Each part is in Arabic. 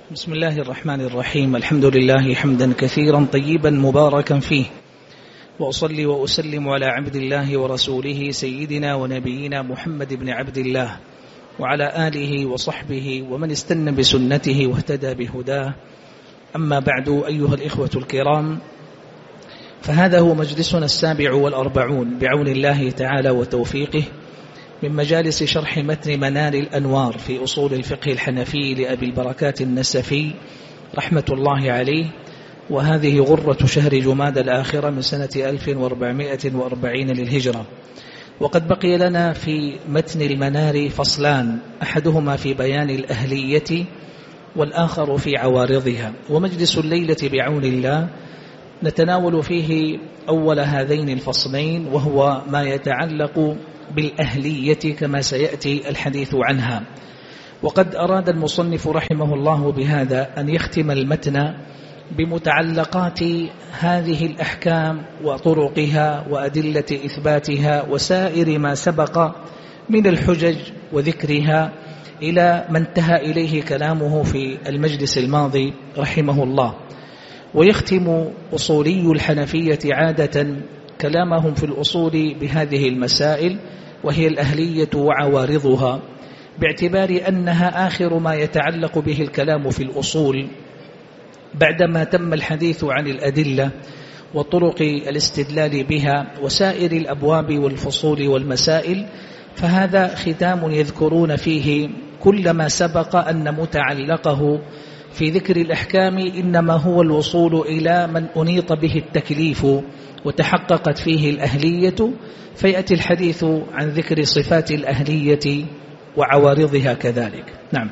بسم الله الرحمن الرحيم. الحمد لله حمدا كثيرا طيبا مباركا فيه، وأصلي وأسلم على عبد الله ورسوله سيدنا ونبينا محمد بن عبد الله وعلى آله وصحبه ومن استنى بسنته واهتدى بهداه. أما بعد، أيها الإخوة الكرام، فهذا هو مجلسنا 47 بعون الله تعالى وتوفيقه من مجالس شرح متن منال الأنوار في أصول الفقه الحنفي لأبي البركات النسفي رحمة الله عليه. وهذه غرة شهر جماد الآخرة من سنة 1440 للهجرة. وقد بقي لنا في متن المنار فصلان، أحدهما في بيان الأهلية والآخر في عوارضها. ومجلس الليلة بعون الله نتناول فيه أول هذين الفصلين، وهو ما يتعلق بالأهلية كما سيأتي الحديث عنها. وقد أراد المصنف رحمه الله بهذا أن يختم المتن بمتعلقات هذه الأحكام وطرقها وأدلة إثباتها وسائر ما سبق من الحجج وذكرها إلى ما انتهى إليه كلامه في المجلس الماضي رحمه الله. ويختم أصولي الحنفية عادة كلامهم في الأصول بهذه المسائل، وهي الأهلية وعوارضها، باعتبار أنها آخر ما يتعلق به الكلام في الأصول بعدما تم الحديث عن الأدلة وطرق الاستدلال بها وسائر الأبواب والفصول والمسائل. فهذا ختام يذكرون فيه كل ما سبق أن متعلقه في ذكر الأحكام إنما هو الوصول إلى من أنيط به التكليف وتحققت فيه الأهلية، فيأتي الحديث عن ذكر صفات الأهلية وعوارضها كذلك. نعم.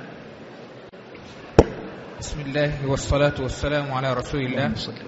بسم الله والصلاة والسلام على رسول الله.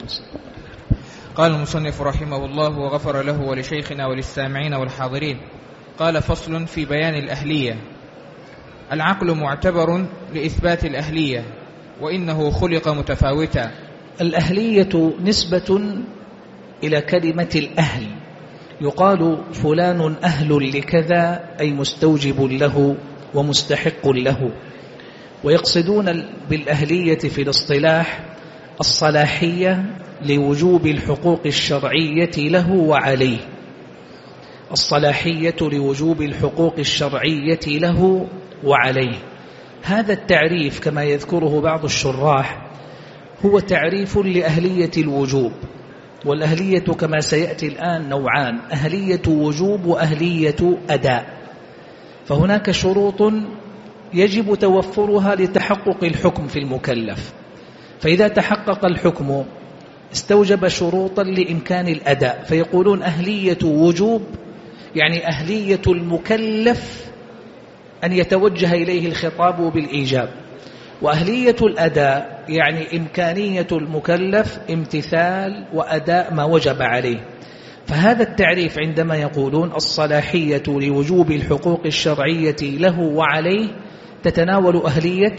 قال المصنف رحمه الله وغفر له ولشيخنا وللسامعين والحاضرين. قال: فصل في بيان الأهلية. العقل معتبر لإثبات الأهلية، وإنه خلق متفاوتا. الأهلية نسبة إلى كلمة الأهل، يقال فلان أهل لكذا، أي مستوجب له ومستحق له. ويقصدون بالأهلية في الاصطلاح الصلاحية لوجوب الحقوق الشرعية له وعليه. الصلاحية لوجوب الحقوق الشرعية له وعليه. هذا التعريف كما يذكره بعض الشراح هو تعريف لأهلية الوجوب. والأهلية كما سيأتي الآن نوعان: أهلية وجوب وأهلية أداء. فهناك شروط يجب توفرها لتحقق الحكم في المكلف، فإذا تحقق الحكم استوجب شروطا لإمكان الأداء، فيقولون أهلية وجوب يعني أهلية المكلف أن يتوجه إليه الخطاب بالإيجاب، وأهلية الأداء يعني إمكانية المكلف امتثال وأداء ما وجب عليه. فهذا التعريف عندما يقولون الصلاحية لوجوب الحقوق الشرعية له وعليه تتناول أهلية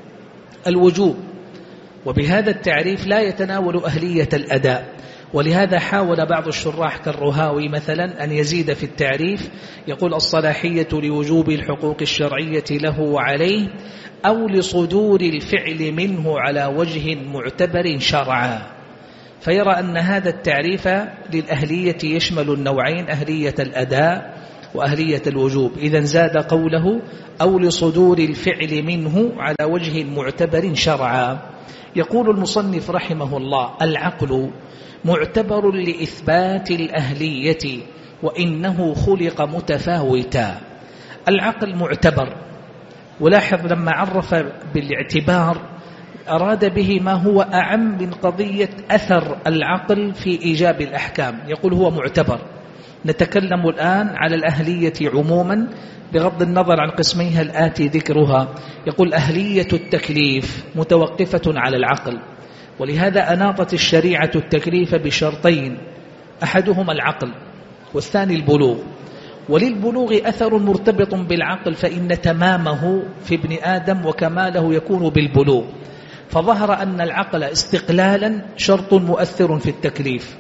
الوجوب، وبهذا التعريف لا يتناول أهلية الأداء. ولهذا حاول بعض الشراح كالرهاوي مثلا أن يزيد في التعريف، يقول الصلاحية لوجوب الحقوق الشرعية له وعليه أو لصدور الفعل منه على وجه معتبر شرعا. فيرى أن هذا التعريف للأهلية يشمل النوعين: أهلية الأداء وأهلية الوجوب. إذن زاد قوله أو لصدور الفعل منه على وجه معتبر شرعا. يقول المصنف رحمه الله: العقل معتبر لإثبات الأهلية، وإنه خلق متفاوتا. العقل معتبر، ولاحظ لما عرف بالاعتبار أراد به ما هو أعم من قضية أثر العقل في إيجاب الأحكام. يقول هو معتبر. نتكلم الآن على الأهلية عموما بغض النظر عن قسميها الآتي ذكرها. يقول أهلية التكليف متوقفة على العقل، ولهذا أناطت الشريعة التكليف بشرطين: أحدهما العقل والثاني البلوغ. وللبلوغ أثر مرتبط بالعقل، فإن تمامه في ابن آدم وكماله يكون بالبلوغ. فظهر أن العقل استقلالا شرط مؤثر في التكليف،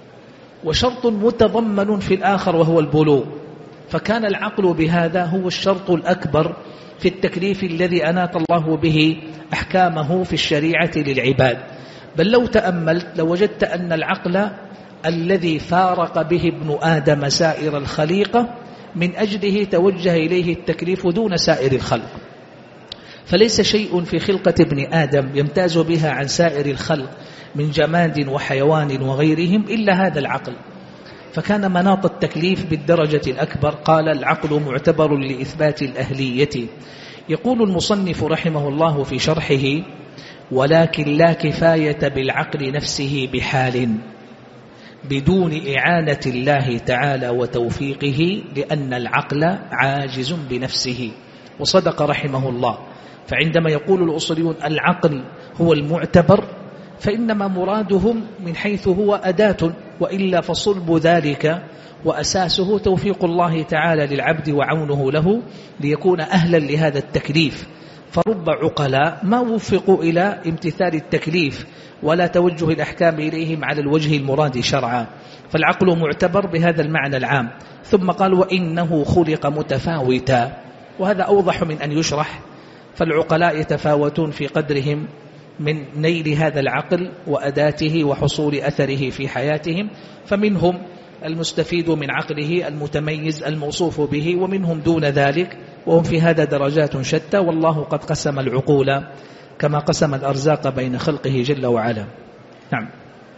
وشرط متضمن في الآخر وهو البلوغ. فكان العقل بهذا هو الشرط الأكبر في التكليف الذي أناط الله به أحكامه في الشريعة للعباد. بل لو تأملت لوجدت أن العقل الذي فارق به ابن آدم سائر الخليقة من أجله توجه إليه التكليف دون سائر الخلق. فليس شيء في خلقة ابن آدم يمتاز بها عن سائر الخلق من جماد وحيوان وغيرهم إلا هذا العقل، فكان مناط التكليف بالدرجة الأكبر. قال العقل معتبر لإثبات الأهلية. يقول المصنف رحمه الله في شرحه: ولكن لا كفاية بالعقل نفسه بحال بدون إعانة الله تعالى وتوفيقه، لأن العقل عاجز بنفسه. وصدق رحمه الله. فعندما يقول الأصوليون العقل هو المعتبر فإنما مرادهم من حيث هو أداة، وإلا فصلب ذلك وأساسه توفيق الله تعالى للعبد وعونه له ليكون أهلا لهذا التكليف. فرب عقلاء ما وفقوا إلى امتثال التكليف ولا توجه الأحكام إليهم على الوجه المراد شرعا. فالعقل معتبر بهذا المعنى العام. ثم قال: وإنه خلق متفاوتا، وهذا أوضح من أن يشرح. فالعقلاء يتفاوتون في قدرهم من نيل هذا العقل وأداته وحصول أثره في حياتهم، فمنهم المستفيد من عقله المتميز الموصوف به، ومنهم دون ذلك، وهم في هذا درجات شتى. والله قد قسم العقول كما قسم الأرزاق بين خلقه جل وعلا. نعم.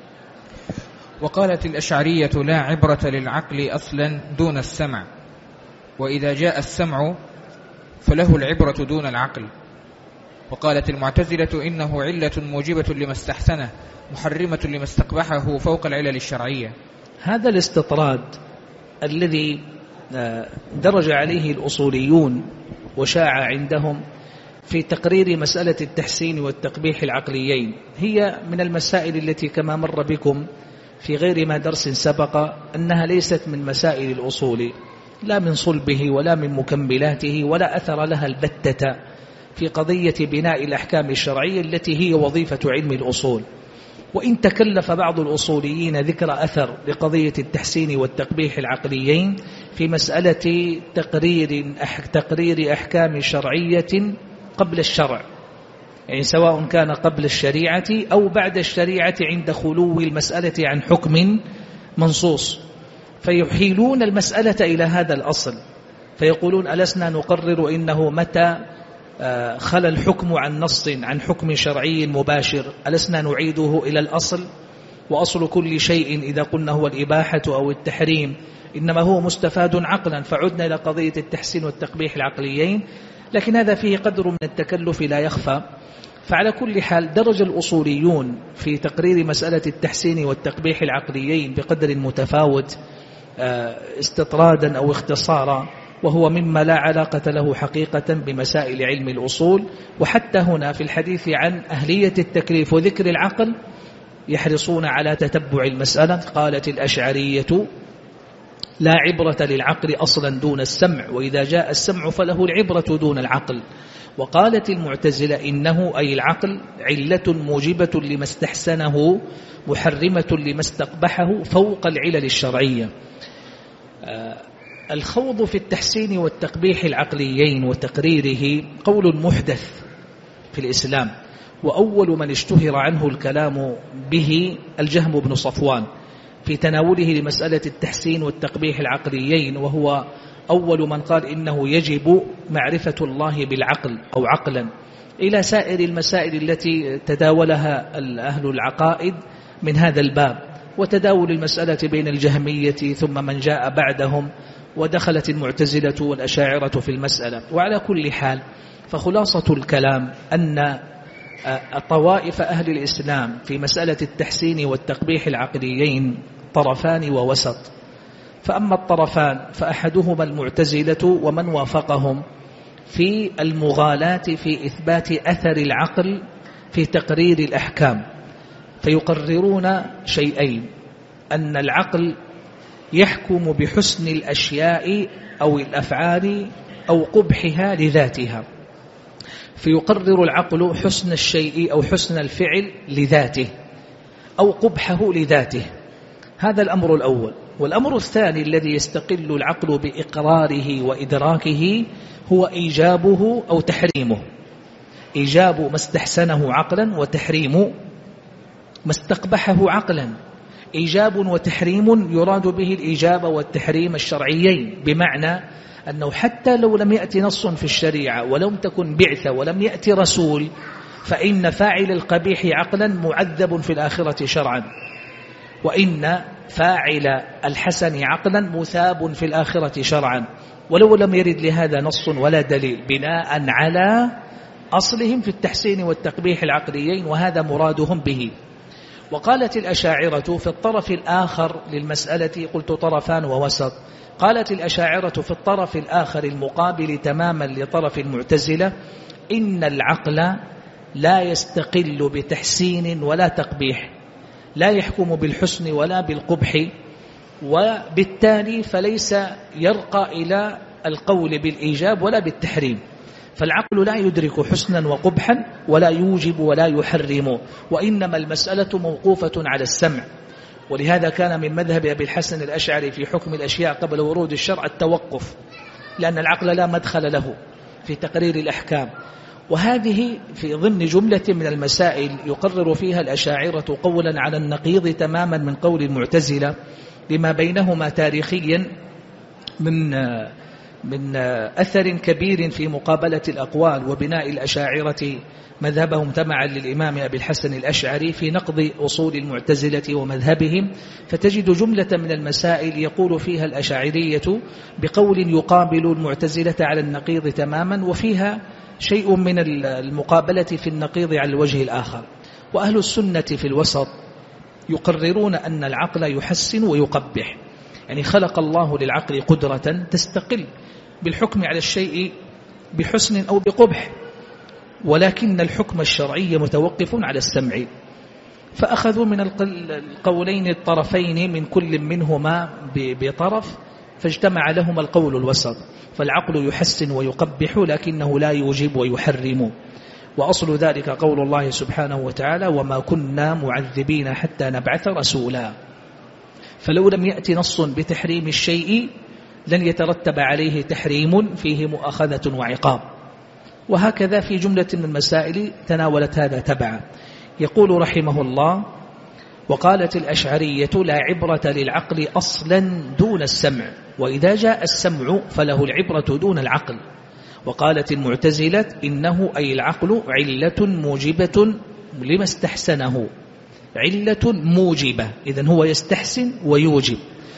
وقالت الأشعرية: لا عبرة للعقل أصلا دون السمع، وإذا جاء السمع فله العبرة دون العقل. وقالت المعتزلة: إنه علة موجبة لما استحسنه محرمة لما استقبحه فوق العلل الشرعية. هذا الاستطراد الذي درج عليه الأصوليون وشاع عندهم في تقرير مسألة التحسين والتقبيح العقليين هي من المسائل التي كما مر بكم في غير ما درس سبق أنها ليست من مسائل الأصول، لا من صلبه ولا من مكملاته، ولا أثر لها البتة في قضية بناء الأحكام الشرعية التي هي وظيفة علم الأصول. وإن تكلف بعض الأصوليين ذكر أثر لقضية التحسين والتقبيح العقليين في مسألة تقرير أحكام شرعية قبل الشرع، يعني سواء كان قبل الشريعة أو بعد الشريعة عند خلو المسألة عن حكم منصوص، فيحيلون المسألة إلى هذا الأصل فيقولون: ألسنا نقرر إنه متى خلى الحكم عن نص عن حكم شرعي مباشر ألسنا نعيده إلى الأصل؟ وأصل كل شيء إذا قلنا هو الإباحة أو التحريم إنما هو مستفاد عقلا، فعدنا إلى قضية التحسين والتقبيح العقليين. لكن هذا فيه قدر من التكلف لا يخفى. فعلى كل حال درج الأصوليون في تقرير مسألة التحسين والتقبيح العقليين بقدر متفاوت استطرادا أو اختصارا، وهو مما لا علاقة له حقيقة بمسائل علم الأصول. وحتى هنا في الحديث عن أهلية التكليف وذكر العقل يحرصون على تتبع المسألة. قالت الأشعرية: لا عبرة للعقل أصلا دون السمع، وإذا جاء السمع فله العبرة دون العقل. وقالت المعتزلة: إنه أي العقل علة موجبة لما استحسنه محرمة لما استقبحه فوق العلل الشرعية. الخوض في التحسين والتقبيح العقليين وتقريره قول محدث في الإسلام، وأول من اشتهر عنه الكلام به الجهم بن صفوان في تناوله لمسألة التحسين والتقبيح العقليين، وهو أول من قال إنه يجب معرفة الله بالعقل أو عقلا، إلى سائر المسائل التي تداولها أهل العقائد من هذا الباب، وتداول المسألة بين الجهمية ثم من جاء بعدهم، ودخلت المعتزلة والأشاعرة في المسألة. وعلى كل حال فخلاصة الكلام أن طوائف أهل الإسلام في مسألة التحسين والتقبيح العقليين طرفان ووسط. فأما الطرفان فأحدهما المعتزلة ومن وافقهم في المغالاة في إثبات أثر العقل في تقرير الأحكام، فيقررون شيئين: أن العقل يحكم بحسن الأشياء أو الأفعال أو قبحها لذاتها، فيقرر العقل حسن الشيء أو حسن الفعل لذاته أو قبحه لذاته. هذا الأمر الأول. والأمر الثاني الذي يستقل العقل بإقراره وإدراكه هو إيجابه أو تحريمه. إيجاب ما استحسنه عقلا، وتحريم ما استقبحه عقلا. إيجاب وتحريم يراد به الإيجاب والتحريم الشرعيين، بمعنى أنه حتى لو لم يأتي نص في الشريعة ولم تكن بعثة ولم يأتي رسول، فإن فاعل القبيح عقلا معذب في الآخرة شرعا، وإن فاعل الحسن عقلا مثاب في الآخرة شرعا، ولو لم يرد لهذا نص ولا دليل، بناء على أصلهم في التحسين والتقبيح العقليين، وهذا مرادهم به. وقالت الأشاعرة في الطرف الآخر للمسألة، قلت طرفان ووسط، قالت الأشاعرة في الطرف الآخر المقابل تماما لطرف المعتزلة: إن العقل لا يستقل بتحسين ولا تقبيح، لا يحكم بالحسن ولا بالقبح، وبالتالي فليس يرقى إلى القول بالإيجاب ولا بالتحريم. فالعقل لا يدرك حسنا وقبحا ولا يوجب ولا يحرم، وإنما المسألة موقوفة على السمع. ولهذا كان من مذهب أبي الحسن الأشعري في حكم الأشياء قبل ورود الشرع التوقف، لأن العقل لا مدخل له في تقرير الأحكام. وهذه في ضمن جملة من المسائل يقرر فيها الأشاعرة قولا على النقيض تماما من قول المعتزلة، لما بينهما تاريخيا من أثر كبير في مقابلة الأقوال وبناء الأشاعرة مذهبهم تبعا للإمام أبي الحسن الأشعري في نقض أصول المعتزلة ومذهبهم. فتجد جملة من المسائل يقول فيها الأشاعرية بقول يقابل المعتزلة على النقيض تماما، وفيها شيء من المقابلة في النقيض على الوجه الآخر. وأهل السنة في الوسط يقررون أن العقل يحسن ويقبح، يعني خلق الله للعقل قدرة تستقل بالحكم على الشيء بحسن أو بقبح، ولكن الحكم الشرعي متوقف على السمع. فأخذوا من القولين الطرفين من كل منهما بطرف، فاجتمع لهما القول الوسط، فالعقل يحسن ويقبح لكنه لا يوجب ويحرم. وأصل ذلك قول الله سبحانه وتعالى: وما كنا معذبين حتى نبعث رسولا. فلو لم يأتي نص بتحريم الشيء لن يترتب عليه تحريم فيه مؤاخذة وعقاب. وهكذا في جملة من المسائل تناولت هذا تبعا. يقول رحمه الله: وقالت الأشعرية: لا عبرة للعقل أصلا دون السمع، وإذا جاء السمع فله العبرة دون العقل. وقالت المعتزلة: إنه أي العقل علة موجبة لما استحسنه، علة موجبة إذن هو يستحسن ويوجب،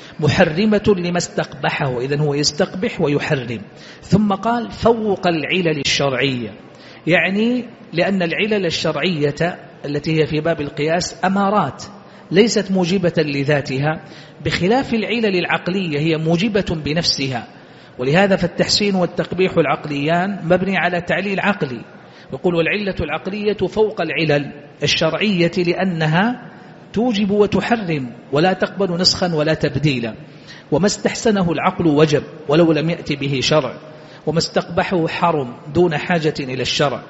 محرمة لما استقبحه إذن هو يستقبح ويحرم. ثم قال: فوق العلل الشرعية، يعني لأن العلل الشرعية التي هي في باب القياس أمارات ليست موجبة لذاتها، بخلاف العلل العقلية هي موجبة بنفسها. ولهذا فالتحسين والتقبيح العقليان مبني على تعليل عقلي. يقول: والعلة العقلية فوق العلل الشرعية لأنها توجب وتحرم ولا تقبل نسخا ولا تبديلا. وما استحسنه العقل وجب ولو لم يأتي به شرع، وما استقبحه حرم دون حاجة إلى الشرع.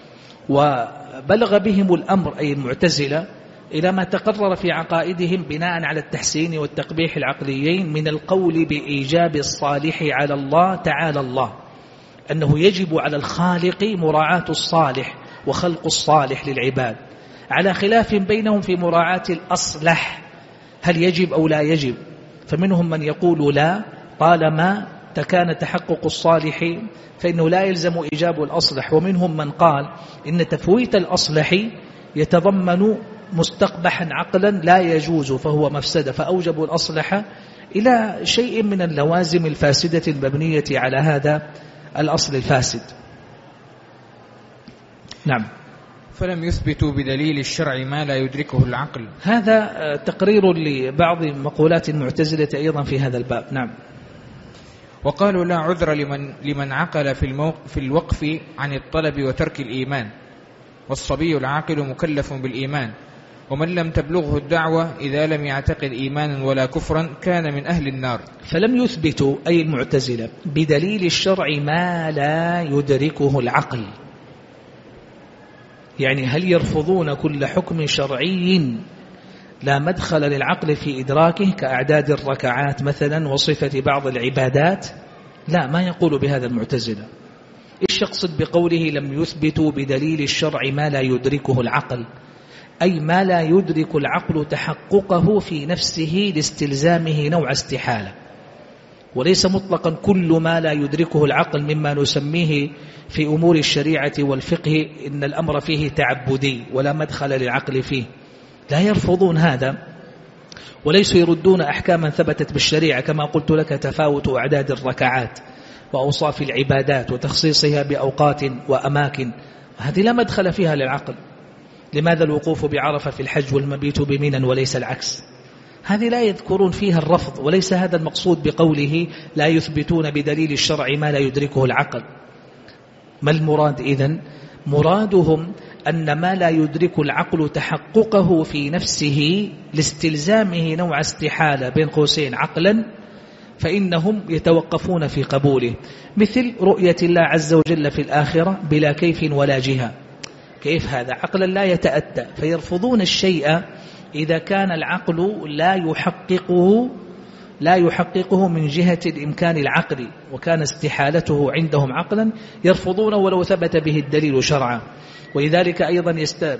وبلغ بهم الأمر أي المعتزلة إلى ما تقرر في عقائدهم بناء على التحسين والتقبيح العقليين من القول بإيجاب الصالح على الله تعالى الله، أنه يجب على الخالق مراعاة الصالح وخلق الصالح للعباد، على خلاف بينهم في مراعاة الأصلح، هل يجب أو لا يجب. فمنهم من يقول لا، طالما كان تحقق الصالح فإنه لا يلزم إيجاب الأصلح. ومنهم من قال إن تفويت الأصلح يتضمن مستقبحا عقلا لا يجوز فهو مفسدة، فأوجبوا الأصلح إلى شيء من اللوازم الفاسدة المبنية على هذا الأصل الفاسد. نعم. فلم يثبتوا بدليل الشرع ما لا يدركه العقل. هذا تقرير لبعض مقولات المعتزلة أيضا في هذا الباب. نعم. وقالوا: لا عذر لمن عقل في الوقف عن الطلب وترك الإيمان، والصبي العاقل مكلف بالإيمان، ومن لم تبلغه الدعوة إذا لم يعتقد إيمانا ولا كفرا كان من أهل النار. فلم يثبتوا أي المعتزلة بدليل الشرع ما لا يدركه العقل، يعني هل يرفضون كل حكم شرعي لا مدخل للعقل في إدراكه كأعداد الركعات مثلا وصفة بعض العبادات، لا، ما يقول بهذا المعتزلة. إيش يقصد بقوله لم يثبتوا بدليل الشرع ما لا يدركه العقل؟ أي ما لا يدرك العقل تحققه في نفسه لاستلزامه نوع استحالة، وليس مطلقا كل ما لا يدركه العقل مما نسميه في أمور الشريعة والفقه إن الأمر فيه تعبدي ولا مدخل للعقل فيه. لا يرفضون هذا، وليسوا يردون أحكاما ثبتت بالشريعة كما قلت لك تفاوت أعداد الركعات وأوصاف العبادات وتخصيصها بأوقات وأماكن، هذه لا مدخل فيها للعقل. لماذا الوقوف بعرفة في الحج والمبيت بمنى وليس العكس؟ هذه لا يذكرون فيها الرفض، وليس هذا المقصود بقوله لا يثبتون بدليل الشرع ما لا يدركه العقل. ما المراد إذن؟ مرادهم أن ما لا يدرك العقل تحققه في نفسه لاستلزامه نوع استحالة بين قوسين عقلا، فإنهم يتوقفون في قبوله، مثل رؤية الله عز وجل في الآخرة بلا كيف ولا جهة. كيف هذا؟ عقلا لا يتأتى، فيرفضون الشيء إذا كان العقل لا يحققه من جهة الإمكان العقلي، وكان استحالته عندهم عقلا يرفضون ولو ثبت به الدليل شرعا. ولذلك أيضا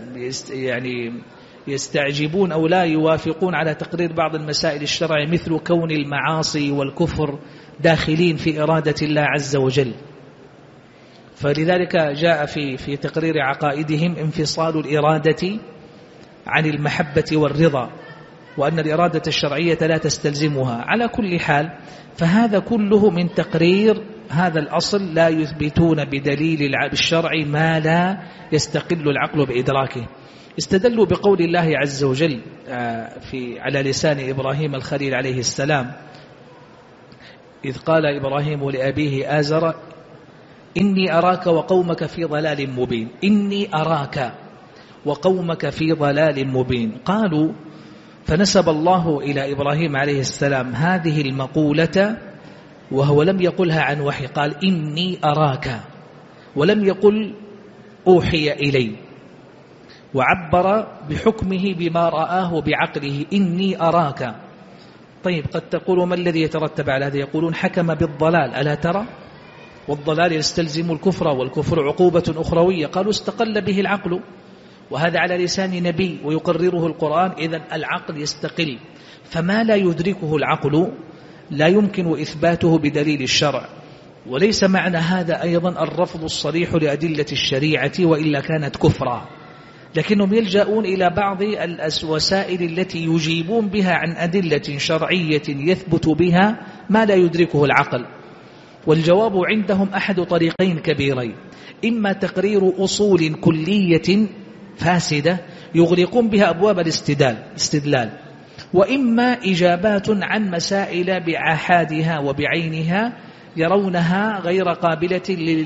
يستعجبون أو لا يوافقون على تقرير بعض المسائل الشرعية مثل كون المعاصي والكفر داخلين في إرادة الله عز وجل. فلذلك جاء في تقرير عقائدهم انفصال الإرادة عن المحبة والرضا، وأن الإرادة الشرعية لا تستلزمها. على كل حال فهذا كله من تقرير هذا الأصل، لا يثبتون بدليل الشرع ما لا يستقل العقل بإدراكه. استدلوا بقول الله عز وجل على لسان إبراهيم الخليل عليه السلام إذ قال إبراهيم لأبيه آزر إني أراك وقومك في ضلال مبين. إني أراك وقومك في ضلال مبين. قالوا فنسب الله إلى إبراهيم عليه السلام هذه المقولة وهو لم يقلها عن وحي، قال إني أراك، ولم يقل أوحي إلي، وعبر بحكمه بما رآه بعقله إني أراك. طيب قد تقول ما الذي يترتب على هذا؟ يقولون حكم بالضلال، ألا ترى؟ والضلال يستلزم الكفر، والكفر عقوبة أخروية. قالوا استقل به العقل، وهذا على لسان نبي ويقرره القرآن، إذن العقل يستقل. فما لا يدركه العقل لا يمكن إثباته بدليل الشرع. وليس معنى هذا أيضا الرفض الصريح لأدلة الشريعة وإلا كانت كفرا، لكنهم يلجأون إلى بعض الوسائل التي يجيبون بها عن أدلة شرعية يثبت بها ما لا يدركه العقل. والجواب عندهم أحد طريقين كبيرين: إما تقرير أصول كلية فاسدة يغلقون بها أبواب الاستدلال، وإما إجابات عن مسائل بآحادها وبعينها يرونها غير قابلة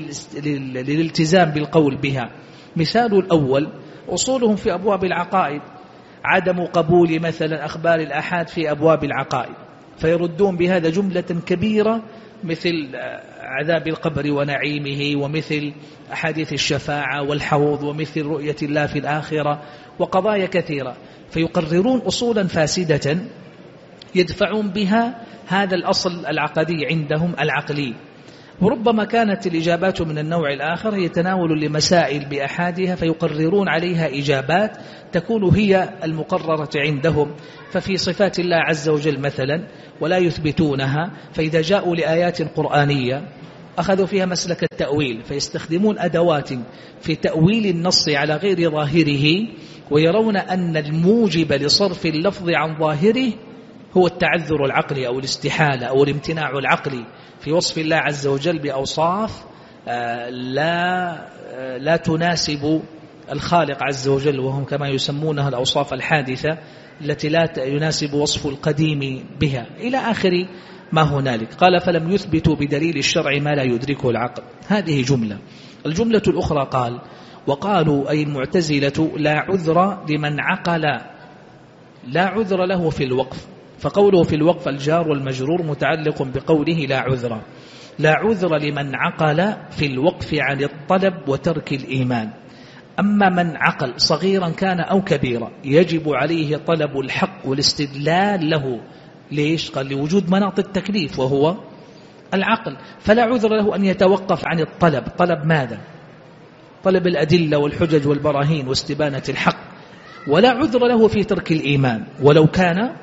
للالتزام بالقول بها. مثال الأول أصولهم في أبواب العقائد، عدم قبول مثلا أخبار الآحاد في أبواب العقائد، فيردون بهذا جملة كبيرة مثل عذاب القبر ونعيمه، ومثل أحاديث الشفاعة والحوض، ومثل رؤية الله في الآخرة، وقضايا كثيرة. فيقررون أصولا فاسدة يدفعون بها هذا الأصل العقدي عندهم العقلي. وربما كانت الإجابات من النوع الآخر يتناول لمسائل بأحادها فيقررون عليها إجابات تكون هي المقررة عندهم. ففي صفات الله عز وجل مثلا ولا يثبتونها، فإذا جاءوا لآيات قرآنية أخذوا فيها مسلك التأويل، فيستخدمون أدوات في تأويل النص على غير ظاهره، ويرون أن الموجب لصرف اللفظ عن ظاهره هو التعذر العقلي أو الاستحالة أو الامتناع العقلي في وصف الله عز وجل بأوصاف لا تناسب الخالق عز وجل، وهم كما يسمونها الأوصاف الحادثة التي لا يناسب وصف القديم بها إلى آخر ما هنالك. قال فلم يثبتوا بدليل الشرع ما لا يدركه العقل. هذه جملة. الجملة الأخرى قال وقالوا أي المعتزلة لا عذر لمن عقل، لا عذر له في الوقف. فقوله في الوقف الجار والمجرور متعلق بقوله لا عذر. لا عذر لمن عقل في الوقف عن الطلب وترك الإيمان، أما من عقل صغيرا كان أو كبيرا يجب عليه طلب الحق والاستدلال له. ليش؟ قال لوجود مناط التكليف وهو العقل، فلا عذر له أن يتوقف عن الطلب. طلب ماذا؟ طلب الأدلة والحجج والبراهين واستبانة الحق. ولا عذر له في ترك الإيمان ولو كان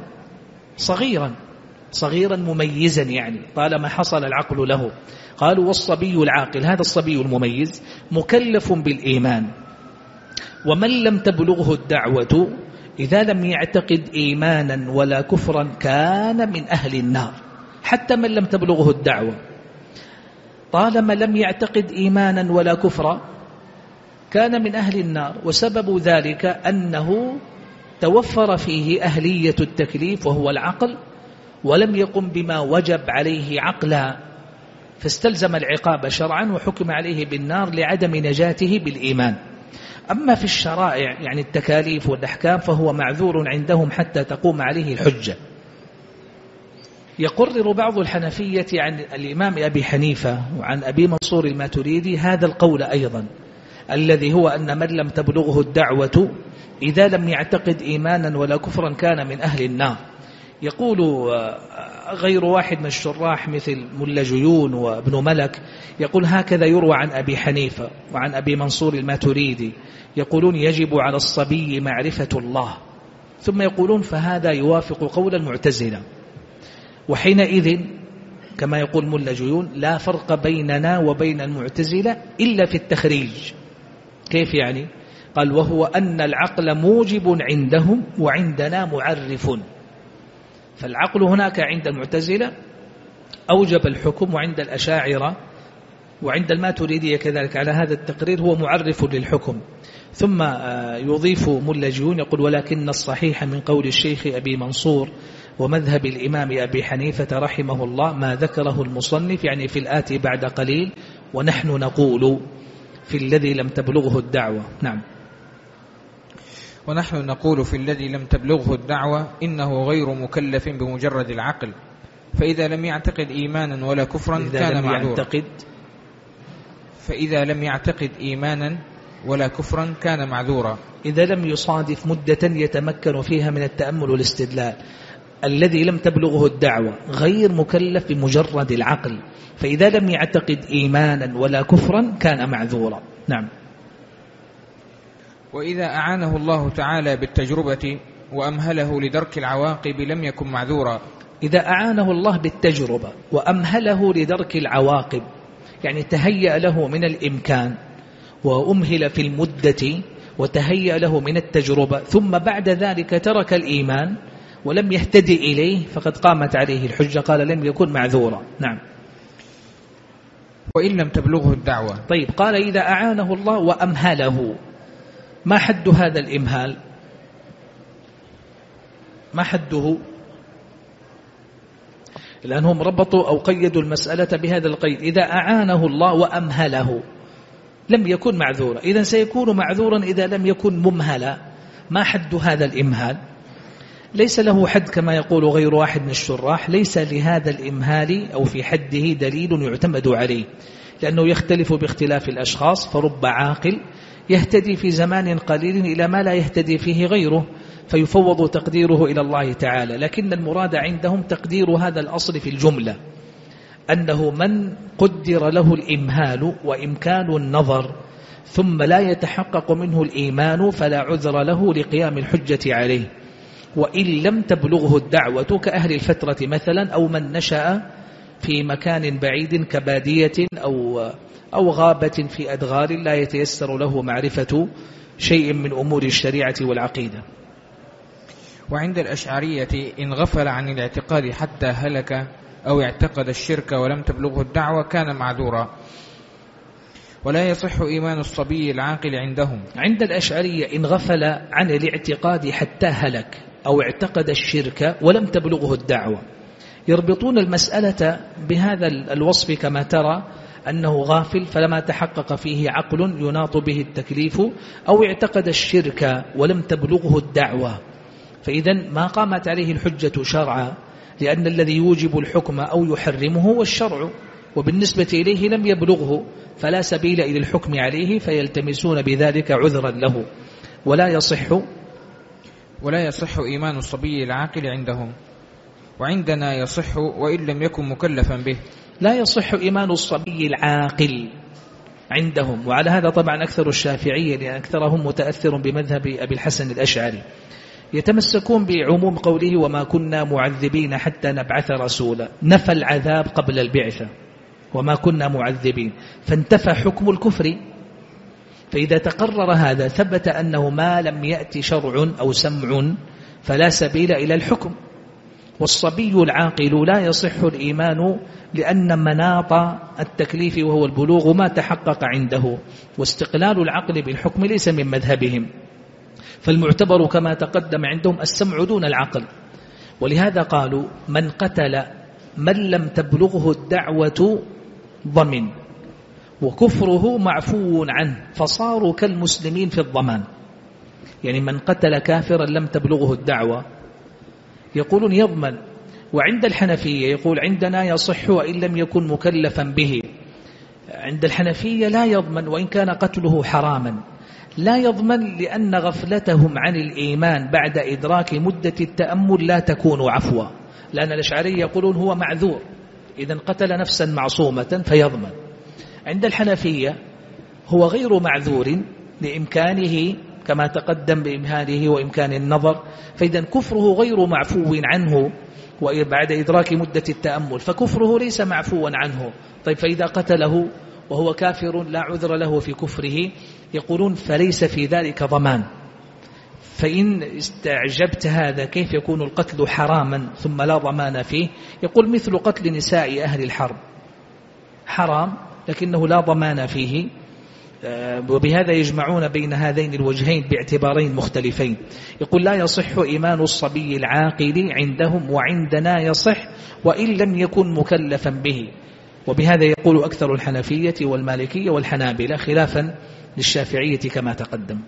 صغيرا مميزا، يعني طالما حصل العقل له. قالوا والصبي العاقل، هذا الصبي المميز مكلف بالإيمان، ومن لم تبلغه الدعوة إذا لم يعتقد إيمانا ولا كفرا كان من أهل النار. حتى من لم تبلغه الدعوة طالما لم يعتقد إيمانا ولا كفرا كان من أهل النار. وسبب ذلك أنه توفر فيه أهلية التكليف وهو العقل، ولم يقم بما وجب عليه عقلا، فاستلزم العقاب شرعا وحكم عليه بالنار لعدم نجاته بالإيمان. أما في الشرائع يعني التكاليف والأحكام فهو معذور عندهم حتى تقوم عليه الحجة. يقرر بعض الحنفية عن الإمام أبي حنيفة وعن أبي منصور الماتريدي هذا القول أيضا، الذي هو أن من لم تبلغه الدعوة إذا لم يعتقد إيمانا ولا كفرا كان من أهل النار. يقول غير واحد من الشراح مثل ملا جيون وابن ملك يقول هكذا يروى عن أبي حنيفة وعن أبي منصور الماتريدي، يقولون يجب على الصبي معرفة الله، ثم يقولون فهذا يوافق قول المعتزلة. وحينئذ كما يقول ملا جيون لا فرق بيننا وبين المعتزلة إلا في التخريج. كيف يعني؟ قال وهو أن العقل موجب عندهم وعندنا معرف. فالعقل هناك عند المعتزلة أوجب الحكم، وعند الأشاعرة وعند الماتريدية كذلك على هذا التقرير هو معرف للحكم. ثم يضيف ملا جيون يقول ولكن الصحيح من قول الشيخ أبي منصور ومذهب الإمام أبي حنيفة رحمه الله ما ذكره المصنف، يعني في الآتي بعد قليل، ونحن نقول في الذي لم تبلغه الدعوة. نعم. ونحن نقول في الذي لم تبلغه الدعوة إنه غير مكلف بمجرد العقل، فإذا لم يعتقد إيمانا ولا كفرا كان معذورا. فإذا لم يعتقد إيمانا ولا كفرا كان معذورا، إذا لم يصادف مدة يتمكن فيها من التأمل والاستدلال. الذي لم تبلغه الدعوة غير مكلف بمجرد العقل، فإذا لم يعتقد إيمانا ولا كفرا كان معذورا. نعم. وإذا أعانه الله تعالى بالتجربة وأمهله لدرك العواقب لم يكن معذورا. إذا أعانه الله بالتجربة وأمهله لدرك العواقب، يعني تهيأ له من الإمكان وأمهل في المدة وتهيأ له من التجربة، ثم بعد ذلك ترك الإيمان ولم يهتدي إليه فقد قامت عليه الحجة. قال لم يكن معذورا. نعم. وإن لم تبلغه الدعوة. طيب، قال إذا أعانه الله وأمهله، ما حد هذا الإمهال؟ ما حده؟ لأنهم ربطوا أو قيدوا المسألة بهذا القيد، إذا أعانه الله وأمهله لم يكن معذورا. إذن سيكون معذورا إذا لم يكن ممهلا. ما حد هذا الإمهال؟ ليس له حد كما يقول غير واحد من الشراح، ليس لهذا الإمهال أو في حده دليل يعتمد عليه، لأنه يختلف باختلاف الأشخاص، فرب عاقل يهتدي في زمان قليل إلى ما لا يهتدي فيه غيره، فيفوض تقديره إلى الله تعالى. لكن المراد عندهم تقدير هذا الأصل في الجملة، أنه من قدر له الإمهال وإمكان النظر ثم لا يتحقق منه الإيمان فلا عذر له لقيام الحجة عليه. وإن لم تبلغه الدعوة كأهل الفترة مثلا، أو من نشأ في مكان بعيد كبادية أو غابة في أدغال لا يتيسر له معرفة شيء من أمور الشريعة والعقيدة. وعند الأشعرية إن غفل عن الاعتقاد حتى هلك أو اعتقد الشرك ولم تبلغه الدعوة كان معذورا، ولا يصح إيمان الصبي العاقل عندهم. عند الأشعرية إن غفل عن الاعتقاد حتى هلك أو اعتقد الشرك ولم تبلغه الدعوة، يربطون المسألة بهذا الوصف كما ترى، أنه غافل فلما تحقق فيه عقل يناط به التكليف، أو اعتقد الشرك ولم تبلغه الدعوة، فإذا ما قامت عليه الحجة شرعا، لأن الذي يوجب الحكم أو يحرمه هو الشرع، وبالنسبة إليه لم يبلغه، فلا سبيل إلى الحكم عليه، فيلتمسون بذلك عذرا له. ولا يصح إيمان الصبي العاقل عندهم، وعندنا يصح وإن لم يكن مكلفا به. لا يصح إيمان الصبي العاقل عندهم، وعلى هذا طبعا أكثر الشافعية، لأن أكثرهم متأثر بمذهب أبي الحسن الأشعري، يتمسكون بعموم قوله وما كنا معذبين حتى نبعث رسولا، نفى العذاب قبل البعثة، وما كنا معذبين، فانتفى حكم الكفر. فإذا تقرر هذا ثبت أنه ما لم يأتي شرع أو سمع فلا سبيل إلى الحكم. والصبي العاقل لا يصح الإيمان، لأن مناط التكليف وهو البلوغ ما تحقق عنده، واستقلال العقل بالحكم ليس من مذهبهم، فالمعتبر كما تقدم عندهم السمع دون العقل. ولهذا قالوا من قتل من لم تبلغه الدعوة ضمن، وكفره معفو عنه، فصاروا كالمسلمين في الضمان. يعني من قتل كافرا لم تبلغه الدعوة يقولون يضمن. وعند الحنفية يقول عندنا يصح وإن لم يكن مكلفا به. عند الحنفية لا يضمن وإن كان قتله حراما، لا يضمن لأن غفلتهم عن الإيمان بعد إدراك مدة التأمل لا تكون عفوا، لأن الأشعري يقولون هو معذور، إذا قتل نفسا معصومة فيضمن. عند الحنفية هو غير معذور لإمكانه كما تقدم بإمهاله وإمكان النظر، فإذا كفره غير معفو عنه وبعد إدراك مدة التأمل، فكفره ليس معفوا عنه. طيب فإذا قتله وهو كافر لا عذر له في كفره، يقولون فليس في ذلك ضمان. فإن استعجبت هذا كيف يكون القتل حراما ثم لا ضمان فيه؟ يقول مثل قتل نساء أهل الحرب حرام لكنه لا ضمان فيه، وبهذا يجمعون بين هذين الوجهين باعتبارين مختلفين. يقول لا يصح إيمان الصبي العاقل عندهم، وعندنا يصح وإن لم يكن مكلفا به. وبهذا يقول أكثر الحنفية والمالكية والحنابلة خلافا للشافعية كما تقدم.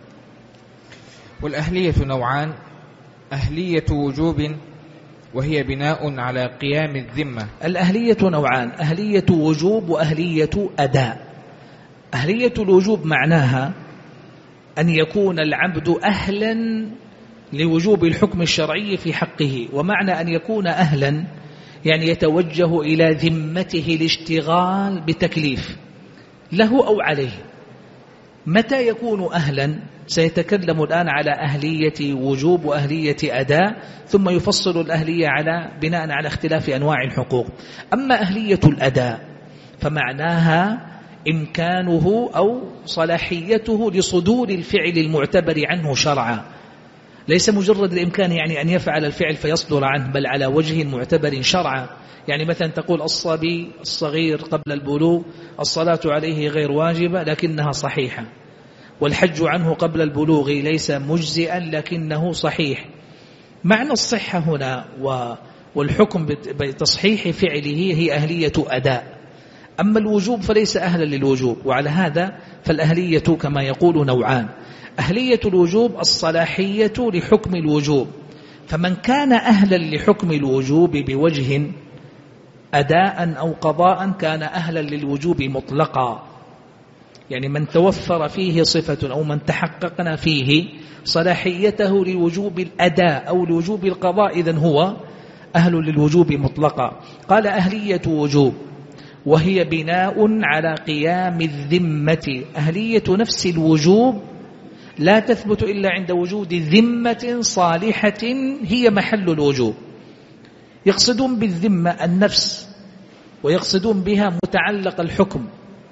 والأهلية نوعان: أهلية وجوب وهي بناء على قيام الذمة. الأهلية نوعان: أهلية وجوب وأهلية أداء. أهلية الوجوب معناها أن يكون العبد أهلا لوجوب الحكم الشرعي في حقه. ومعنى أن يكون أهلا يعني يتوجه إلى ذمته الاشتغال بتكليف له أو عليه. متى يكون أهلا؟ سيتكلم الآن على أهلية وجوب وأهلية أداء، ثم يفصل الأهلية بناء على اختلاف أنواع الحقوق. أما أهلية الأداء فمعناها إمكانه أو صلاحيته لصدور الفعل المعتبر عنه شرعا، ليس مجرد الإمكان يعني أن يفعل الفعل فيصدر عنه، بل على وجه معتبر شرعا. يعني مثلا تقول الصبي الصغير قبل البلوغ الصلاة عليه غير واجبة لكنها صحيحة، والحج عنه قبل البلوغ ليس مجزئا لكنه صحيح. معنى الصحة هنا والحكم بتصحيح فعله هي أهلية أداء. أما الوجوب فليس أهلا للوجوب، وعلى هذا فالأهلية كما يقول نوعان: أهلية الوجوب الصلاحية لحكم الوجوب، فمن كان أهلا لحكم الوجوب بوجه أداء أو قضاء كان أهلا للوجوب مطلقا. يعني من توفر فيه صفة أو من تحققنا فيه صلاحيته لوجوب الأداء أو لوجوب القضاء إذن هو أهل للوجوب مطلقا. قال أهلية وجوب وهي بناء على قيام الذمة. أهلية نفس الوجوب لا تثبت إلا عند وجود ذمة صالحة هي محل الوجوب. يقصدون بالذمة النفس، ويقصدون بها متعلق الحكم،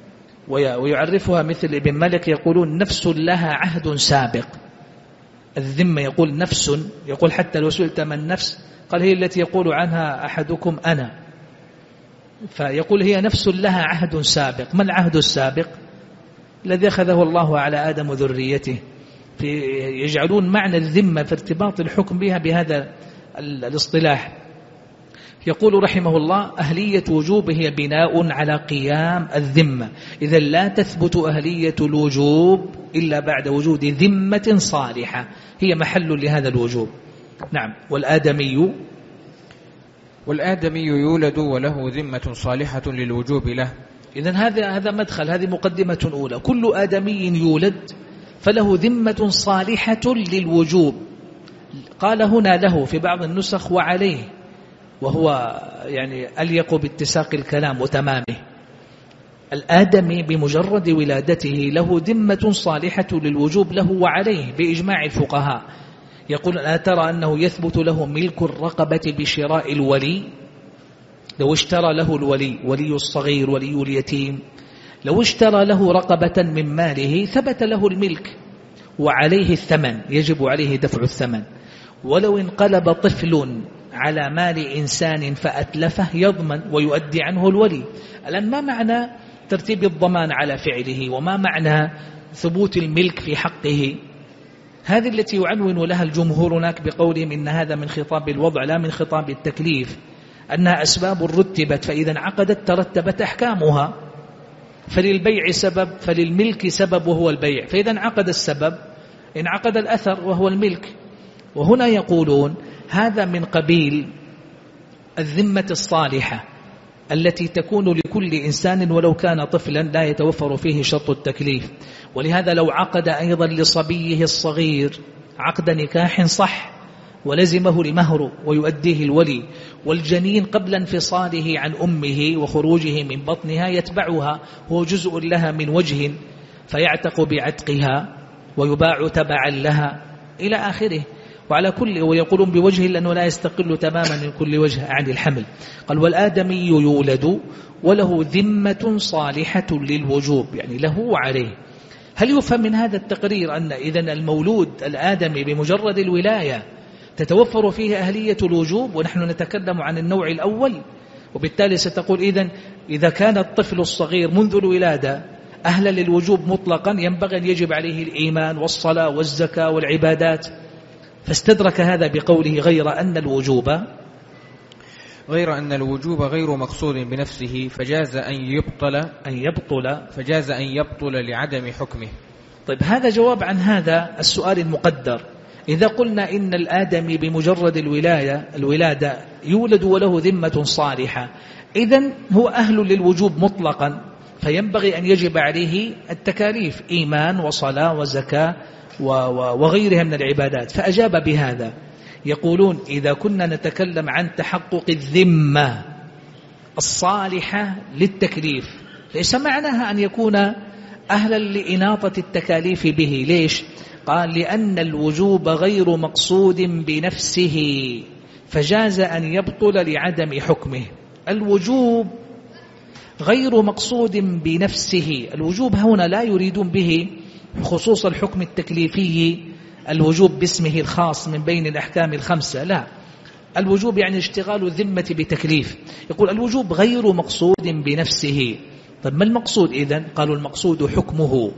ويعرفها مثل ابن مالك يقولون نفس لها عهد سابق. الذمة يقول نفس، يقول حتى لو سئلت من نفس قال هي التي يقول عنها أحدكم أنا، فيقول هي نفس لها عهد سابق. ما العهد السابق؟ الذي أخذه الله على آدم وذريته. يجعلون معنى الذمة في ارتباط الحكم بها بهذا الاصطلاح. يقول رحمه الله أهلية وجوب هي بناء على قيام الذمة، إذا لا تثبت أهلية الوجوب إلا بعد وجود ذمة صالحة هي محل لهذا الوجوب. نعم. والآدمي يولد وله ذمة صالحة للوجوب له. إذن هذا مدخل، هذه مقدمة أولى. كل آدمي يولد فله ذمة صالحة للوجوب. قال هنا له في بعض النسخ وعليه، وهو يعني أليق باتساق الكلام وتمامه. الآدمي بمجرد ولادته له ذمة صالحة للوجوب له وعليه بإجماع الفقهاء. يقول ألا ترى أنه يثبت له ملك الرقبة بشراء الولي؟ لو اشترى له الولي، ولي الصغير ولي اليتيم، لو اشترى له رقبة من ماله ثبت له الملك وعليه الثمن، يجب عليه دفع الثمن. ولو انقلب طفل على مال إنسان فأتلفه يضمن ويؤدي عنه الولي. الآن ما معنى ترتيب الضمان على فعله، وما معنى ثبوت الملك في حقه؟ هذه التي يعنون لها الجمهور هناك بقولهم إن هذا من خطاب الوضع لا من خطاب التكليف، أنها أسباب رتبت، فإذا انعقدت ترتبت أحكامها. فللبيع سبب، فللملك سبب وهو البيع، فإذا انعقد السبب انعقد الأثر وهو الملك. وهنا يقولون هذا من قبيل الذمة الصالحة التي تكون لكل إنسان ولو كان طفلا لا يتوفر فيه شرط التكليف. ولهذا لو عقد أيضا لصبيه الصغير عقد نكاح صح ولزمه المهر ويؤديه الولي، والجنين قبل انفصاله عن أمه وخروجه من بطنها يتبعها، هو جزء لها من وجه فيعتق بعتقها ويباع تبعا لها إلى آخره. وعلى كل، ويقولون بوجه لأنه لا يستقل تماما من كل وجه عن الحمل. قال والآدمي يولد وله ذمة صالحة للوجوب، يعني له وعليه. هل يفهم من هذا التقرير أن إذن المولود الآدمي بمجرد الولاية تتوفر فيه أهلية الوجوب، ونحن نتكلم عن النوع الأول؟ وبالتالي ستقول إذا كان الطفل الصغير منذ الولادة أهلا للوجوب مطلقا ينبغي أن يجب عليه الإيمان والصلاة والزكاة والعبادات. فاستدرك هذا بقوله غير أن الوجوب غير مقصود بنفسه فجاز أن يبطل لعدم حكمه. طيب هذا جواب عن هذا السؤال المقدر. إذا قلنا إن الآدمي بمجرد الولادة يولد وله ذمة صالحة، إذن هو أهل للوجوب مطلقا، فينبغي أن يجب عليه التكاليف إيمان وصلاة وزكاة وغيرها من العبادات. فأجاب بهذا. يقولون إذا كنا نتكلم عن تحقق الذمة الصالحة للتكليف ليس معناها أن يكون أهلا لإناطة التكاليف به. ليش؟ قال لأن الوجوب غير مقصود بنفسه فجاز أن يبطل لعدم حكمه. الوجوب غير مقصود بنفسه، الوجوب هنا لا يريدون به خصوص الحكم التكليفي الوجوب باسمه الخاص من بين الأحكام الخمسة، لا، الوجوب يعني اشتغال الذمة بتكليف. يقول الوجوب غير مقصود بنفسه. طيب ما المقصود إذن؟ قالوا المقصود حكمه.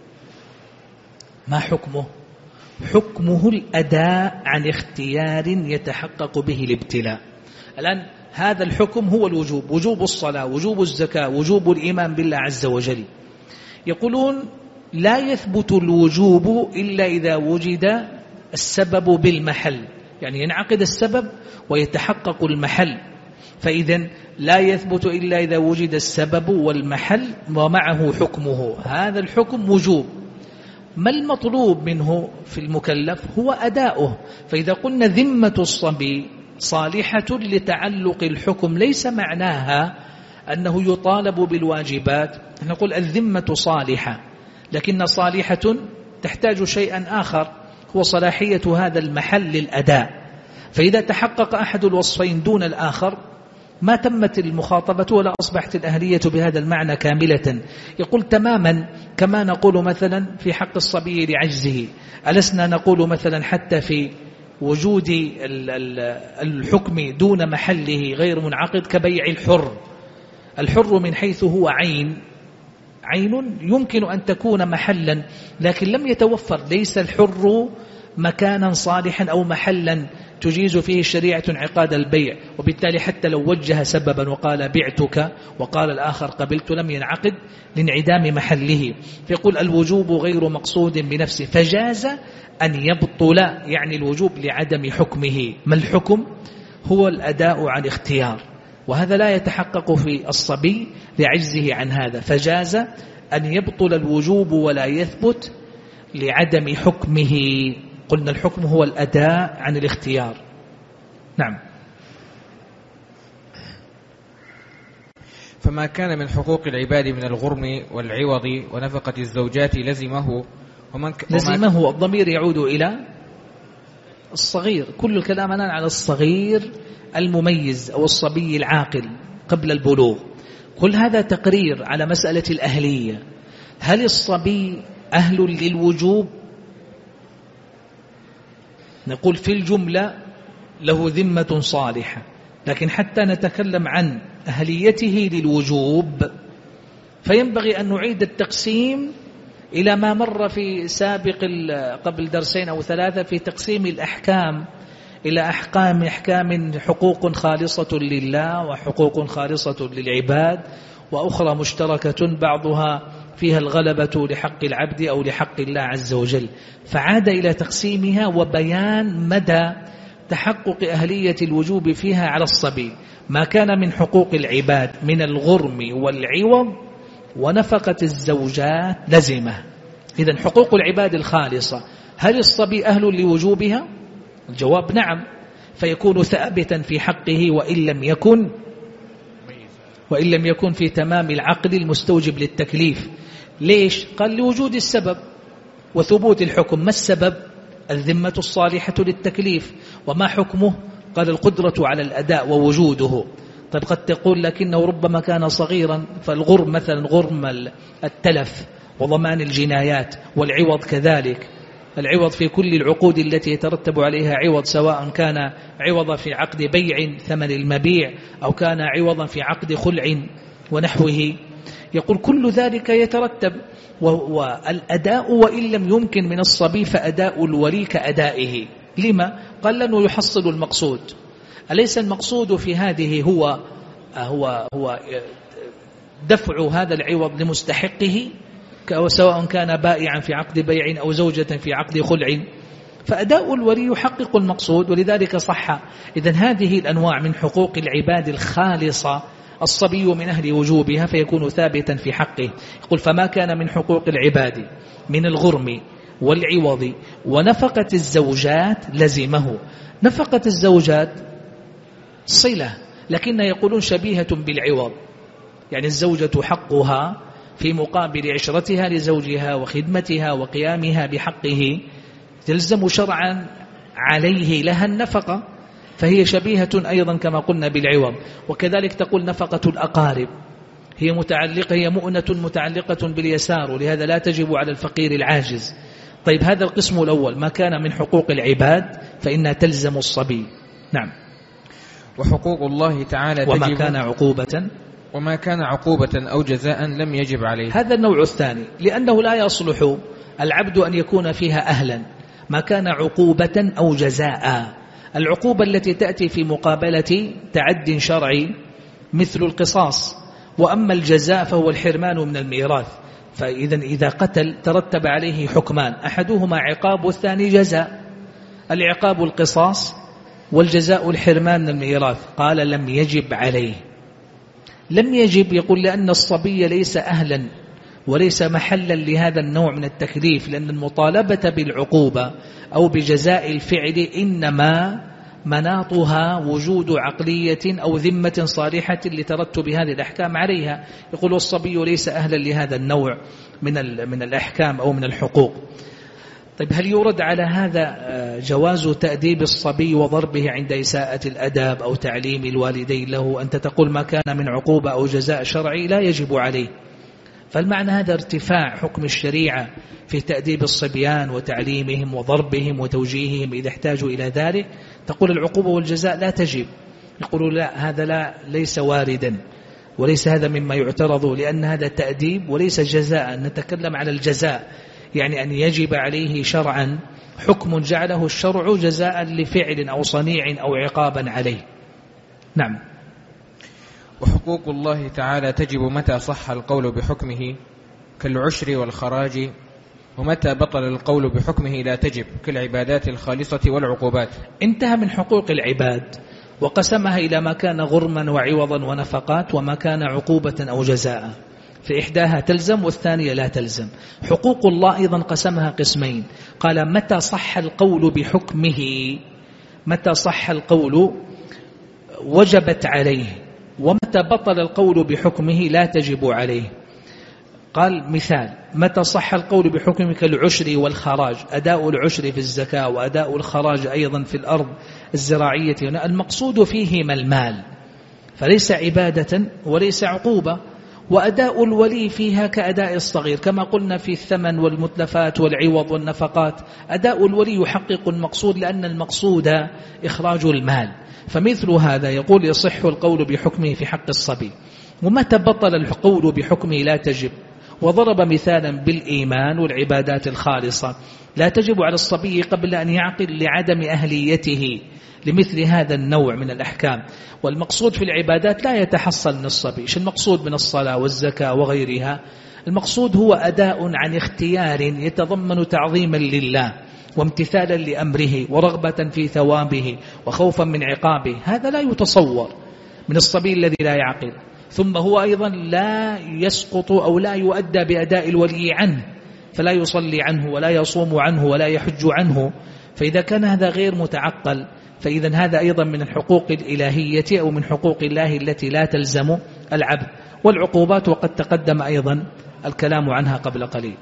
ما حكمه؟ حكمه الأداء عن اختيار يتحقق به الابتلاء. الآن هذا الحكم هو الوجوب، وجوب الصلاة، وجوب الزكاة، وجوب الإيمان بالله عز وجل. يقولون لا يثبت الوجوب إلا إذا وجد السبب بالمحل، يعني ينعقد السبب ويتحقق المحل. فإذن لا يثبت إلا إذا وجد السبب والمحل ومعه حكمه. هذا الحكم وجوب. ما المطلوب منه في المكلف؟ هو أداؤه. فإذا قلنا ذمة الصبي صالحة لتعلق الحكم ليس معناها أنه يطالب بالواجبات. نقول الذمة صالحة، لكن صالحة تحتاج شيئا آخر هو صلاحية هذا المحل للأداء. فإذا تحقق أحد الوصفين دون الآخر ما تمت المخاطبة ولا أصبحت الأهلية بهذا المعنى كاملة. يقول تماما كما نقول مثلا في حق الصبي لعجزه، ألسنا نقول مثلا حتى في وجود الحكم دون محله غير منعقد كبيع الحر. الحر من حيث هو عين يمكن أن تكون محلا، لكن لم يتوفر، ليس الحر مكانا صالحا أو محلا تجيز فيه الشريعة انعقاد البيع، وبالتالي حتى لو وجه سببا وقال بعتك وقال الآخر قبلت لم ينعقد لانعدام محله. فيقول الوجوب غير مقصود بنفسه فجاز أن يبطل، يعني الوجوب لعدم حكمه. ما الحكم؟ هو الأداء عن اختيار، وهذا لا يتحقق في الصبي لعجزه عن هذا، فجاز أن يبطل الوجوب ولا يثبت لعدم حكمه. قلنا الحكم هو الأداء عن الاختيار. نعم. فما كان من حقوق العباد من الغرم والعوض ونفقة الزوجات لزمه. لزمه الضمير يعود إلى الصغير، كل الكلام الآن على الصغير المميز أو الصبي العاقل قبل البلوغ. كل هذا تقرير على مسألة الأهلية. هل الصبي أهل للوجوب؟ نقول في الجملة له ذمة صالحة، لكن حتى نتكلم عن أهليته للوجوب فينبغي أن نعيد التقسيم إلى ما مر في سابق قبل درسين أو ثلاثة في تقسيم الأحكام إلى أحكام حقوق خالصة لله وحقوق خالصة للعباد وأخرى مشتركة بعضها فيها الغلبة لحق العبد أو لحق الله عز وجل، فعاد إلى تقسيمها وبيان مدى تحقق أهلية الوجوب فيها على الصبي. ما كان من حقوق العباد من الغرم والعوض ونفقة الزوجات لزمه. إذن حقوق العباد الخالصة، هل الصبي أهل لوجوبها؟ الجواب نعم، فيكون ثابتا في حقه وإن لم يكن في تمام العقل المستوجب للتكليف. ليش؟ قال لوجود السبب وثبوت الحكم. ما السبب؟ الذمة الصالحة للتكليف. وما حكمه؟ قال القدرة على الأداء ووجوده. طيب قد تقول لكنه ربما كان صغيرا، فالغرم مثلا غرم التلف وضمان الجنايات، والعوض كذلك. العوض في كل العقود التي يترتب عليها عوض، سواء كان عوضا في عقد بيع ثمن المبيع أو كان عوضا في عقد خلع ونحوه. يقول كل ذلك يترتب، والأداء وإن لم يمكن من الصبي فأداء الولي كأدائه. لما؟ قال لأنه يحصل المقصود. أليس المقصود في هذه هو دفع هذا العوض لمستحقه، سواء كان بائعا في عقد بيع أو زوجة في عقد خلع، فأداء الولي يحقق المقصود، ولذلك صح. إذن هذه الأنواع من حقوق العباد الخالصة الصبي من أهل وجوبها فيكون ثابتا في حقه. يقول فما كان من حقوق العباد من الغرم والعوض ونفقة الزوجات لزمه. نفقة الزوجات صلة، لكن يقولون شبيهة بالعوض، يعني الزوجة حقها في مقابل عشرتها لزوجها وخدمتها وقيامها بحقه تلزم شرعا عليه لها النفقة، فهي شبيهة أيضا كما قلنا بالعوض. وكذلك تقول نفقة الأقارب هي مؤنة متعلقة باليسار، ولهذا لا تجب على الفقير العاجز. طيب هذا القسم الأول ما كان من حقوق العباد فإنها تلزم الصبي. نعم. وحقوق الله تعالى تجب وما كان عقوبة أو جزاء لم يجب عليه. هذا النوع الثاني، لأنه لا يصلح العبد أن يكون فيها أهلا. ما كان عقوبة أو جزاء، العقوبة التي تأتي في مقابلة تعد شرعي مثل القصاص، وأما الجزاء فهو الحرمان من الميراث. إذا قتل ترتب عليه حكمان، أحدهما عقاب والثاني جزاء. العقاب القصاص والجزاء الحرمان من الميراث. قال لم يجب عليه. لم يجب يقول لأن الصبي ليس أهلا وليس محلا لهذا النوع من التكليف، لأن المطالبة بالعقوبة أو بجزاء الفعل إنما مناطها وجود عقلية أو ذمة صالحة لترتب هذه الأحكام عليها. يقول الصبي ليس أهلا لهذا النوع من الأحكام أو من الحقوق. طيب هل يورد على هذا جواز تأديب الصبي وضربه عند إساءة الأداب أو تعليم الوالدين له؟ أنت تقول ما كان من عقوبة أو جزاء شرعي لا يجب عليه، فالمعنى هذا ارتفاع حكم الشريعة في تأديب الصبيان وتعليمهم وضربهم وتوجيههم إذا احتاجوا إلى ذلك. تقول العقوبة والجزاء لا تجب. يقولوا لا، هذا ليس واردا، وليس هذا مما يعترض، لأن هذا تأديب وليس جزاء. نتكلم على الجزاء، يعني أن يجب عليه شرعا حكم جعله الشرع جزاء لفعل أو صنيع أو عقابا عليه. نعم. وحقوق الله تعالى تجب متى صح القول بحكمه كالعشر والخراج، ومتى بطل القول بحكمه لا تجب كالعبادات الخالصة والعقوبات. انتهى من حقوق العباد. وقسمها إلى ما كان غرما وعوضا ونفقات وما كان عقوبة أو جزاء، فإحداها تلزم والثانية لا تلزم. حقوق الله أيضا قسمها قسمين، قال متى صح القول بحكمه، متى صح القول وجبت عليه، ومتى بطل القول بحكمه لا تجب عليه. قال مثال: متى صح القول بحكمه كالعشر والخراج، أداء العشر في الزكاة وأداء الخراج أيضا في الأرض الزراعية، المقصود فيهما المال، فليس عبادة وليس عقوبة. وأداء الولي فيها كأداء الصغير، كما قلنا في الثمن والمتلفات والعوض والنفقات، أداء الولي يحقق المقصود لأن المقصود إخراج المال. فمثل هذا يقول يصح القول بحكمه في حق الصبي. ومتى بطل القول بحكمه لا تجب، وضرب مثالا بالإيمان والعبادات الخالصة، لا تجب على الصبي قبل أن يعقل لعدم أهليته لمثل هذا النوع من الأحكام. والمقصود في العبادات لا يتحصل من الصبي. إيش المقصود من الصلاة والزكاة وغيرها؟ المقصود هو أداء عن اختيار يتضمن تعظيما لله وامتثالا لأمره ورغبة في ثوابه وخوفا من عقابه. هذا لا يتصور من الصبي الذي لا يعقل. ثم هو أيضا لا يسقط أو لا يؤدى بأداء الولي عنه، فلا يصلي عنه ولا يصوم عنه ولا يحج عنه. فإذا كان هذا غير متعقل، فإذا هذا أيضا من الحقوق الإلهية أو من حقوق الله التي لا تلزم العبد. والعقوبات وقد تقدم أيضا الكلام عنها قبل قليل.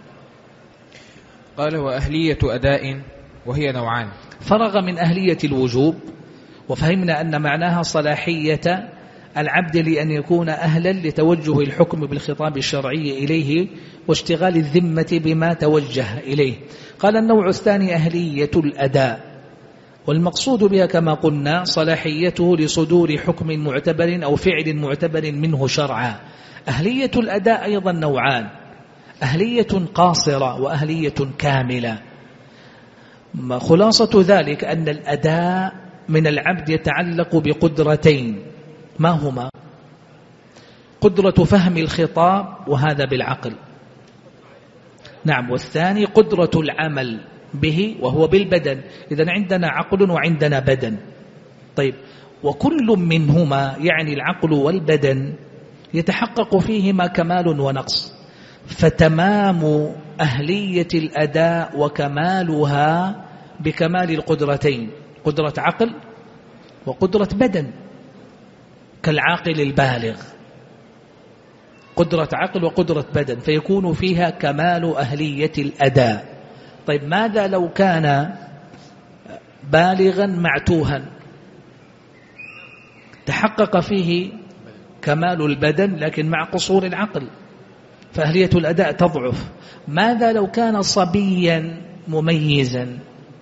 قال: وأهلية أداء وهي نوعان. فرغ من أهلية الوجوب، وفهمنا أن معناها صلاحية العبد لأن يكون أهلا لتوجه الحكم بالخطاب الشرعي إليه واشتغال الذمة بما توجه إليه. قال: النوع الثاني أهلية الأداء، والمقصود بها كما قلنا صلاحيته لصدور حكم معتبر أو فعل معتبر منه شرعا. أهلية الأداء أيضا نوعان: أهلية قاصرة وأهلية كاملة. خلاصة ذلك أن الأداء من العبد يتعلق بقدرتين، ما هما؟ قدرة فهم الخطاب وهذا بالعقل، نعم، والثاني قدرة العمل به وهو بالبدن. إذن عندنا عقل وعندنا بدن. طيب، وكل منهما يعني العقل والبدن يتحقق فيهما كمال ونقص، فتمام أهلية الأداء وكمالها بكمال القدرتين، قدرة عقل وقدرة بدن، كالعاقل البالغ، قدرة عقل وقدرة بدن، فيكون فيها كمال أهلية الأداء. طيب، ماذا لو كان بالغا معتوها؟ تحقق فيه كمال البدن لكن مع قصور العقل، فأهلية الأداء تضعف. ماذا لو كان صبيا مميزا؟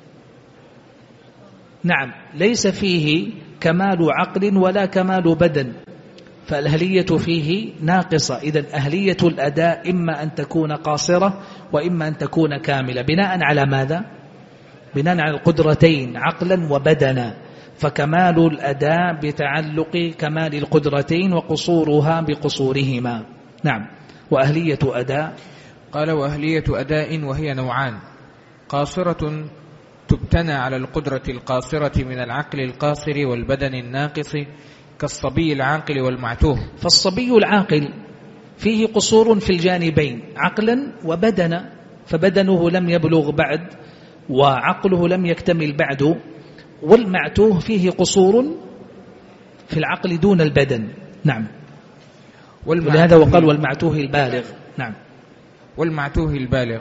نعم، ليس فيه كمال عقل ولا كمال بدن، فالأهلية فيه ناقصة. إذن أهلية الأداء إما أن تكون قاصرة وإما أن تكون كاملة. بناء على ماذا؟ بناء على القدرتين عقلا وبدنا، فكمال الأداء بتعلق كمال القدرتين وقصورها بقصورهما. نعم. وأهلية أداء، قال: وأهلية أداء وهي نوعان: قاصرة تبتنى على القدرة القاصرة من العقل القاصر والبدن الناقص، كالصبي العاقل والمعتوه. فالصبي العاقل فيه قصور في الجانبين عقلا وبدنا، فبدنه لم يبلغ بعد وعقله لم يكتمل بعد. والمعتوه فيه قصور في العقل دون البدن. نعم. ولهذا وقال: والمعتوه البالغ. نعم. والمعتوه البالغ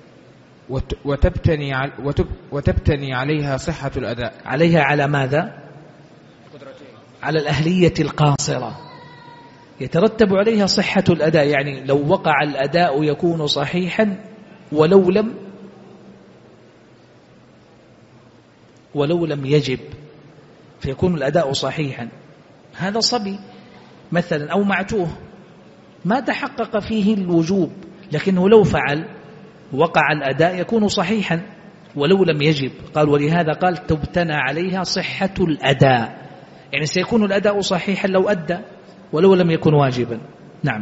وتبتني عليها صحة الأداء. عليها على ماذا؟ على الأهلية القاصرة يترتب عليها صحة الأداء. يعني لو وقع الأداء يكون صحيحا ولو لم يجب، فيكون الأداء صحيحا. هذا صبي مثلا أو معتوه ما تحقق فيه الوجوب، لكنه لو فعل وقع الأداء يكون صحيحا ولو لم يجب. قال: ولهذا قال: تبتنى عليها صحة الأداء، يعني سيكون الأداء صحيحا لو أدى ولو لم يكن واجبا. نعم.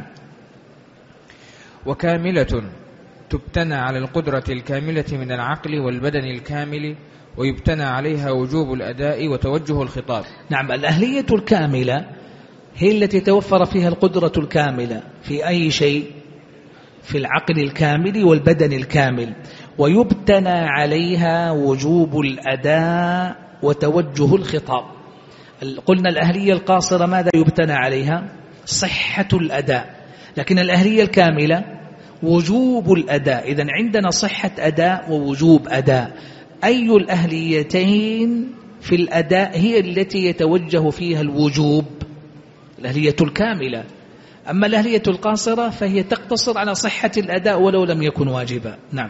وكاملة تبتنى على القدرة الكاملة من العقل والبدن الكامل ويبتنى عليها وجوب الأداء وتوجه الخطاب. نعم، الأهلية الكاملة هي التي توفر فيها القدرة الكاملة في أي شيء، في العقل الكامل والبدن الكامل، ويبتنى عليها وجوب الأداء وتوجه الخطاب. قلنا الأهلية القاصرة ماذا يبتنى عليها؟ صحة الأداء، لكن الأهلية الكاملة وجوب الأداء. إذن عندنا صحة أداء ووجوب أداء، أي الأهليتين في الأداء هي التي يتوجه فيها الوجوب؟ الأهلية الكاملة. أما الأهلية القاصرة فهي تقتصر على صحة الأداء ولو لم يكن واجبا. نعم.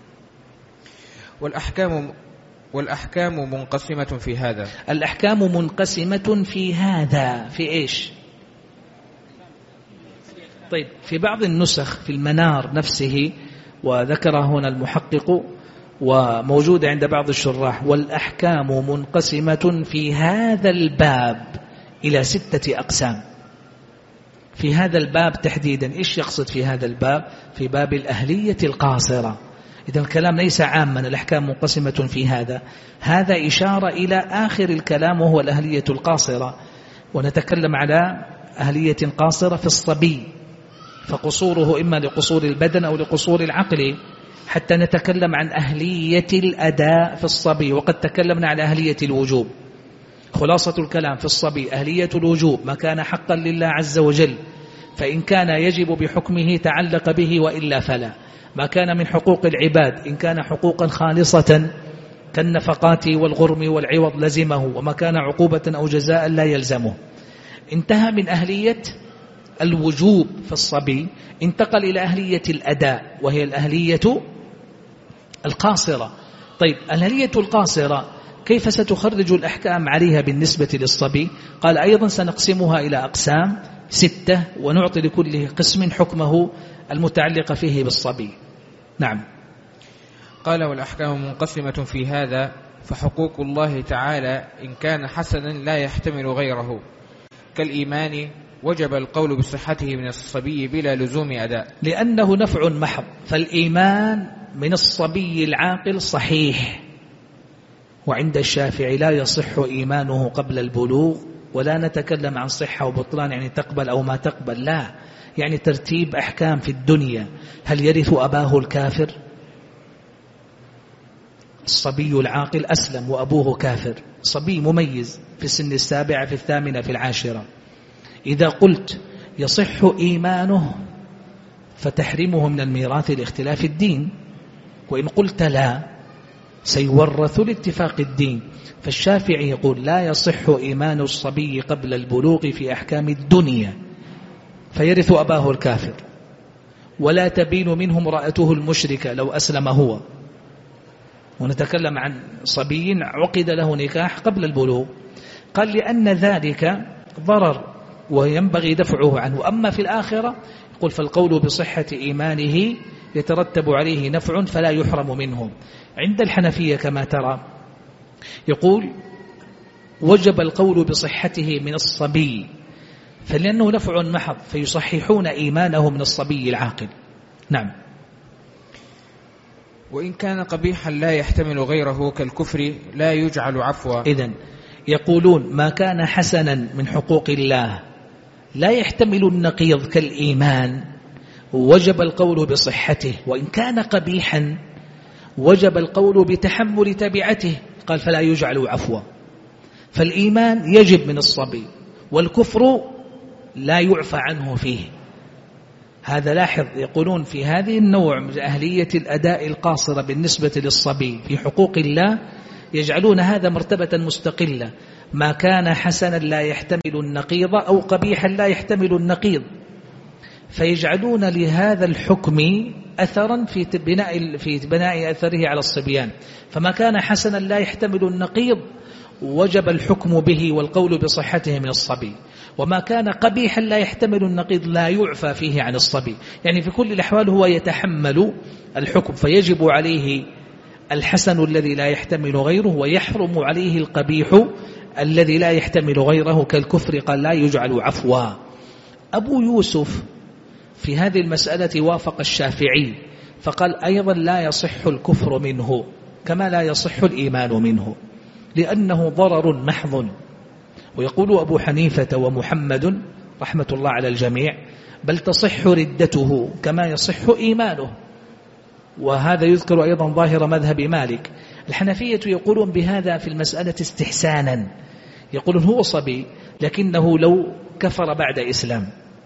والأحكام منقسمة في هذا. الأحكام منقسمة في هذا، في إيش؟ طيب، في بعض النسخ في المنار نفسه، وذكر هنا المحقق وموجود عند بعض الشراح: والأحكام منقسمة في هذا الباب إلى 6 أقسام. في هذا الباب تحديدا، إيش يقصد في هذا الباب؟ في باب الأهلية القاصرة. إذن الكلام ليس عاما، الأحكام منقسمة في هذا إشارة إلى آخر الكلام وهو الأهلية القاصرة. ونتكلم على أهلية قاصرة في الصبي، فقصوره إما لقصور البدن أو لقصور العقل، حتى نتكلم عن أهلية الأداء في الصبي، وقد تكلمنا عن أهلية الوجوب. خلاصة الكلام في الصبي أهلية الوجوب ما كان حقا لله عز وجل، فإن كان يجب بحكمه تعلق به وإلا فلا. ما كان من حقوق العباد إن كان حقوقا خالصة كالنفقات والغرم والعوض لزمه، وما كان عقوبة أو جزاء لا يلزمه. انتهى من أهلية الوجوب في الصبي، انتقل إلى أهلية الأداء وهي الأهلية القاصرة. طيب، الأهلية القاصرة كيف ستخرج الأحكام عليها بالنسبة للصبي؟ قال أيضا سنقسمها إلى أقسام 6 ونعطي لكل قسم حكمه المتعلق فيه بالصبي. نعم. قال: والأحكام منقسمة في هذا، فحقوق الله تعالى إن كان حسنا لا يحتمل غيره كالإيمان وجب القول بصحته من الصبي بلا لزوم أداء، لأنه نفع محض. فالإيمان من الصبي العاقل صحيح، وعند الشافعي لا يصح إيمانه قبل البلوغ. ولا نتكلم عن صحة وبطلان يعني تقبل أو ما تقبل، لا، يعني ترتيب أحكام في الدنيا. هل يرث أباه الكافر؟ الصبي العاقل أسلم وأبوه كافر، صبي مميز في السن 7 في 8 في 10. إذا قلت يصح إيمانه فتحرمه من الميراث لاختلاف الدين، وإن قلت لا سيورث لاتفاق الدين. فالشافعي يقول لا يصح إيمان الصبي قبل البلوغ في أحكام الدنيا، فيرث أباه الكافر، ولا تبين منه امرأته المشركة لو أسلم هو. ونتكلم عن صبي عقد له نكاح قبل البلوغ. قال لأن ذلك ضرر وينبغي دفعه عنه. أما في الآخرة يقول فالقول بصحة إيمانه يترتب عليه نفع فلا يحرم منه. عند الحنفية كما ترى يقول وجب القول بصحته من الصبي، فلأنه نفع محض فيصححون إيمانه من الصبي العاقل. نعم. وإن كان قبيحا لا يحتمل غيره كالكفر لا يجعل عفوا. إذن يقولون ما كان حسنا من حقوق الله لا يحتمل النقيض كالإيمان وجب القول بصحته، وإن كان قبيحا وجب القول بتحمل تبعته، قال فلا يجعل عفوا. فالإيمان يجب من الصبي والكفر لا يعفى عنه فيه. هذا لاحظ، يقولون في هذه النوع من أهلية الأداء القاصرة بالنسبة للصبي في حقوق الله يجعلون هذا مرتبة مستقلة، ما كان حسنا لا يحتمل النقيض أو قبيحا لا يحتمل النقيض، فيجعلون لهذا الحكم أثرا في بناء أثره على الصبيان. فما كان حسنا لا يحتمل النقيض وجب الحكم به والقول بصحته من الصبي، وما كان قبيحا لا يحتمل النقيض لا يعفى فيه عن الصبي. يعني في كل الأحوال هو يتحمل الحكم، فيجب عليه الحسن الذي لا يحتمل غيره ويحرم عليه القبيح الذي لا يحتمل غيره كالكفر، قال لا يجعل عفوا. أبو يوسف في هذه المسألة وافق الشافعي فقال أيضا لا يصح الكفر منه، كما لا يصح الإيمان منه، لأنه ضرر محض. ويقول أبو حنيفة ومحمد رحمة الله على الجميع: بل تصح ردته كما يصح إيمانه. وهذا يذكر أيضا ظاهر مذهب مالك. الحنفية يقولون بهذا في المسألة استحسانا، يقولون هو صبي لكنه لو كفر بعد إسلام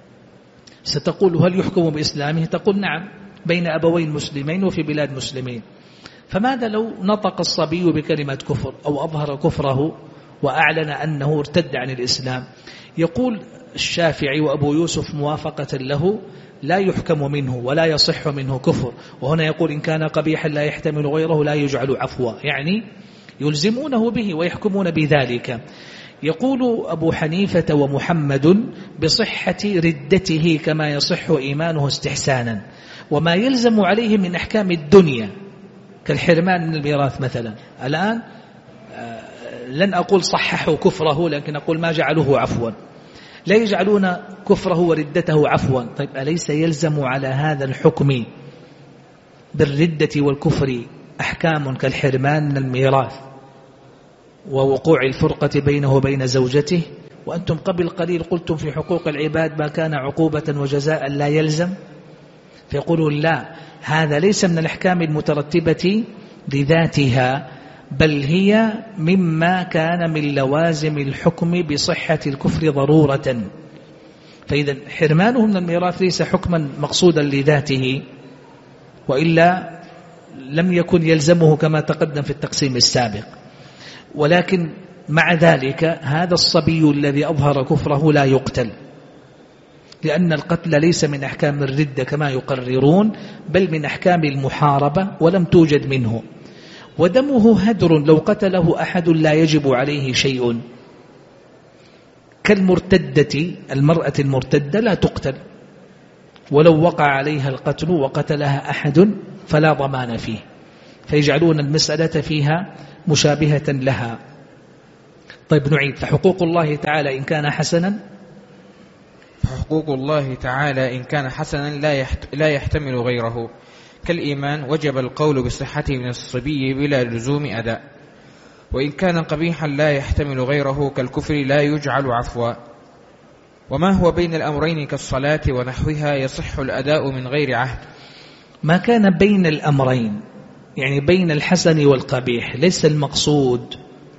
ستقول هل يحكم بإسلامه؟ تقول نعم، بين أبوين مسلمين وفي بلاد مسلمين. فماذا لو نطق الصبي بكلمة كفر أو أظهر كفره وأعلن أنه ارتد عن الإسلام؟ يقول الشافعي وأبو يوسف موافقة له: لا يحكم منه ولا يصح منه كفر. وهنا يقول: إن كان قبيحا لا يحتمل غيره لا يجعل عفوا، يعني يلزمونه به ويحكمون بذلك. يقول أبو حنيفة ومحمد بصحة ردته كما يصح إيمانه استحسانا، وما يلزم عليه من أحكام الدنيا كالحرمان من الميراث مثلا. الآن لن أقول صححوا كفره، لكن أقول ما جعلوه عفوا، لا يجعلون كفره وردته عفوا. طيب أليس يلزم على هذا الحكم بالردة والكفر أحكام كالحرمان من الميراث ووقوع الفرقة بينه وبين زوجته؟ وأنتم قبل قليل قلتم في حقوق العباد ما كان عقوبة وجزاء لا يلزم. فيقولون لا، هذا ليس من الأحكام المترتبة لذاتها، بل هي مما كان من لوازم الحكم بصحة الكفر ضرورة. فإذا حرمانه من الميراث ليس حكما مقصودا لذاته، وإلا لم يكن يلزمه كما تقدم في التقسيم السابق. ولكن مع ذلك هذا الصبي الذي أظهر كفره لا يقتل، لأن القتل ليس من أحكام الردة كما يقررون، بل من أحكام المحاربة ولم توجد منه. ودمه هدر، لو قتله أحد لا يجب عليه شيء، كالمرتدة. المرأة المرتدة لا تقتل، ولو وقع عليها القتل وقتلها أحد فلا ضمان فيه، فيجعلون المسألة فيها مشابهة لها. طيب نعيد: فحقوق الله تعالى إن كان حسنا، فحقوق الله تعالى إن كان حسنا لا يحتمل غيره، كالإيمان وجب القول بصحته من الصبي بلا لزوم أداء. وإن كان قبيحا لا يحتمل غيره، كالكفر لا يجعل عفوا. وما هو بين الأمرين كالصلاة ونحوها يصح الأداء من غير عهد. ما كان بين الأمرين يعني بين الحسن والقبيح، ليس المقصود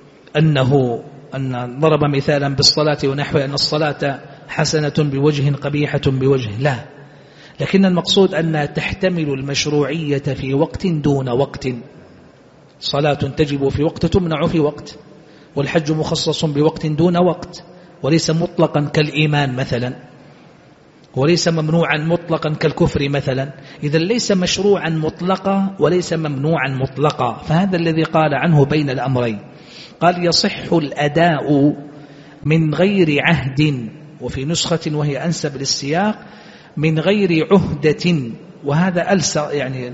أن ضرب مثالا بالصلاة ونحوها أن الصلاة حسنة بوجه قبيحة بوجه، لا، لكن المقصود أنها تحتمل المشروعية في وقت دون وقت. صلاة تجب في وقت تمنع في وقت، والحج مخصص بوقت دون وقت، وليس مطلقا كالإيمان مثلا، وليس ممنوعا مطلقا كالكفر مثلا. إذا ليس مشروعا مطلقا وليس ممنوعا مطلقا، فهذا الذي قال عنه بين الأمرين. قال: يصح الأداء من غير عهد، وفي نسخة وهي أنسب للسياق من غير عهدة، وهذا يعني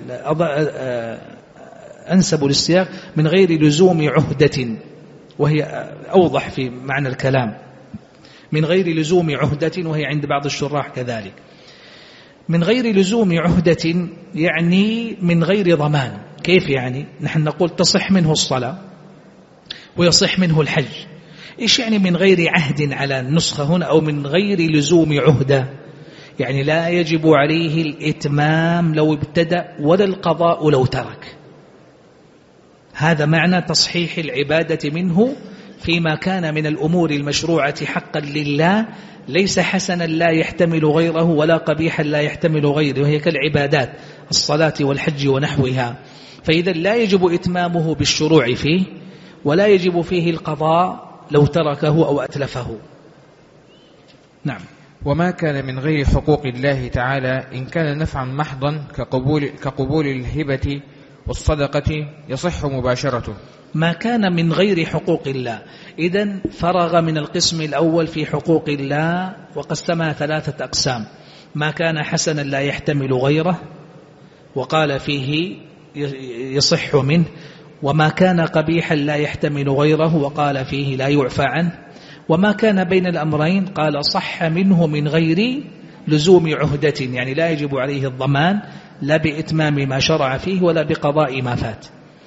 أنسب للسياق من غير لزوم عهدة، وهي أوضح في معنى الكلام. من غير لزوم عهدة، وهي عند بعض الشراح كذلك. من غير لزوم عهدة يعني من غير ضمان. كيف يعني؟ نحن نقول تصح منه الصلاة ويصح منه الحج. إيش يعني من غير عهد على النسخة هنا، أو من غير لزوم عهدة؟ يعني لا يجب عليه الإتمام لو ابتدأ ولا القضاء لو ترك. هذا معنى تصحيح العبادة منه فيما كان من الأمور المشروعة حقا لله، ليس حسنا لا يحتمل غيره ولا قبيحا لا يحتمل غيره، وهي كالعبادات الصلاة والحج ونحوها. فإذا لا يجب إتمامه بالشروع فيه، ولا يجب فيه القضاء لو تركه أو أتلفه. نعم. وما كان من غير حقوق الله تعالى إن كان نفعا محضا كقبول الهبة والصدقة يصح مباشرته. ما كان من غير حقوق الله، إذن فرغ من القسم الأول في حقوق الله وقسمها 3 أقسام: ما كان حسنا لا يحتمل غيره وقال فيه يصح منه، وما كان قبيحا لا يحتمل غيره وقال فيه لا يعفى عنه، وما كان بين الأمرين قال صح منه من غير لزوم عهدة، يعني لا يجب عليه الضمان لا بإتمام ما شرع فيه ولا بقضاء ما فات.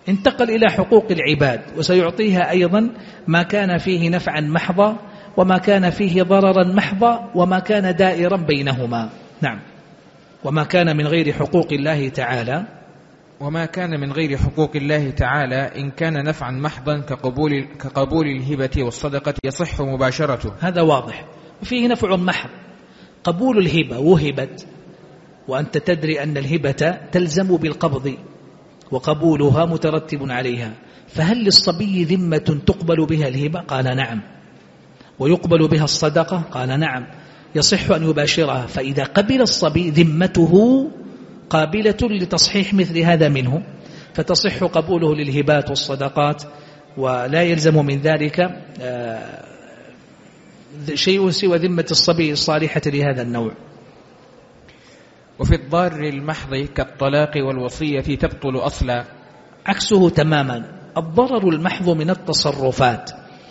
انتقل إلى حقوق العباد، وسيعطيها أيضا ما كان فيه نفعا محضا وما كان فيه ضررا محضا وما كان دائرا بينهما. نعم. وما كان من غير حقوق الله تعالى، وما كان من غير حقوق الله تعالى إن كان نفعا محضا كقبول الهبة والصدقة يصح مباشرته. هذا واضح. وفيه نفع محض، قبول الهبة وهبت، وأنت تدري أن الهبة تلزم بالقبض وقبولها مترتب عليها، فهل للصبي ذمة تقبل بها الهبة؟ قال نعم. ويقبل بها الصدقة؟ قال نعم. يصح أن يباشرها، فإذا قبل الصبي ذمته قابلة لتصحيح مثل هذا منه، فتصح قبوله للهبات والصدقات، ولا يلزم من ذلك شيء سوى ذمة الصبي الصالحة لهذا النوع. وفي الضار المحض كالطلاق والوصية تبطل أصلا. عكسه تماما. الضرر المحض من التصرفات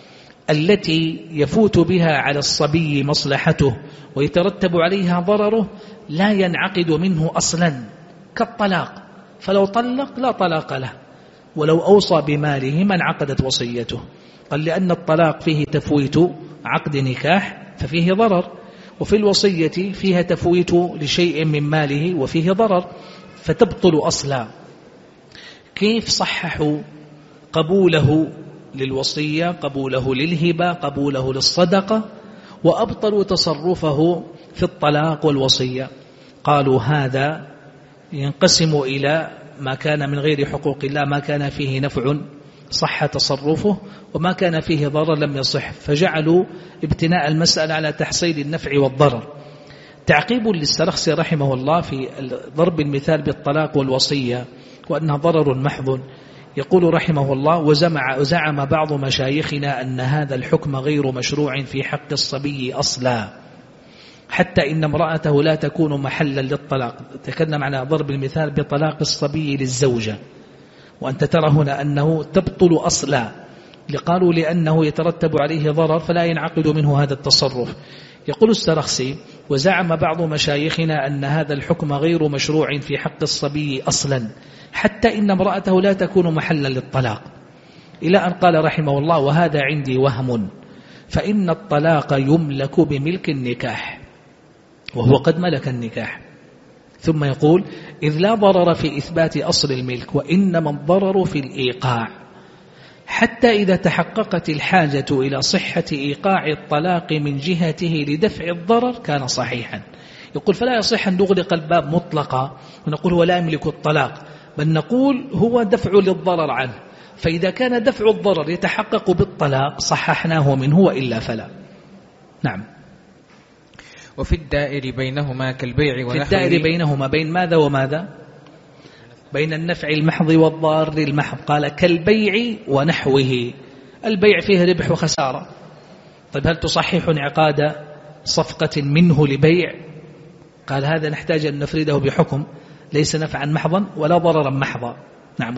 التي يفوت بها على الصبي مصلحته ويترتب عليها ضرره لا ينعقد منه أصلا، كالطلاق، فلو طلق لا طلاق له، ولو أوصى بماله ما انعقدت وصيته. قال لأن الطلاق فيه تفويت عقد نكاح ففيه ضرر، وفي الوصية فيها تفويت لشيء من ماله وفيه ضرر، فتبطل أصلا. كيف صححوا قبوله للوصية، قبوله للهبة، قبوله للصدقة، وأبطلوا تصرفه في الطلاق والوصية؟ قالوا هذا ينقسم إلى ما كان من غير حقوق الله، ما كان فيه نفع صح تصرفه، وما كان فيه ضرر لم يصح، فجعلوا ابتناء المسألة على تحصيل النفع والضرر. تعقيب للسرخسي رحمه الله في ضرب المثال بالطلاق والوصية وأنها ضرر محض، يقول رحمه الله: وزعم بعض مشايخنا أن هذا الحكم غير مشروع في حق الصبي أصلا، حتى إن امرأته لا تكون محلا للطلاق. تكلم عن ضرب المثال بطلاق الصبي للزوجة، وأنت ترى هنا أنه تبطل أصلا، قالوا لأنه يترتب عليه ضرر فلا ينعقد منه هذا التصرف. يقول السرخسي: وزعم بعض مشايخنا أن هذا الحكم غير مشروع في حق الصبي أصلا، حتى إن امرأته لا تكون محلا للطلاق، إلى أن قال رحمه الله: وهذا عندي وهم، فإن الطلاق يملك بملك النكاح، وهو قد ملك النكاح. ثم يقول: إذ لا ضرر في إثبات أصل الملك، وإنما الضرر في الإيقاع، حتى إذا تحققت الحاجة إلى صحة إيقاع الطلاق من جهته لدفع الضرر كان صحيحا. يقول: فلا يصح أن نغلق الباب مطلقا ونقول هو لا يملك الطلاق، بل نقول هو دفع للضرر عنه، فإذا كان دفع الضرر يتحقق بالطلاق صححناه منه، وإلا فلا. نعم. وفي الدائر بينهما كالبيع ونحوه. في الدائر بينهما بين ماذا وماذا؟ بين النفع المحض والضار المحض. قال: كالبيع ونحوه. البيع فيه ربح وخسارة. طيب هل تصحح انعقاد صفقة منه لبيع؟ قال: هذا نحتاج أن نفرده بحكم ليس نفعا محضا ولا ضررا محضا. نعم.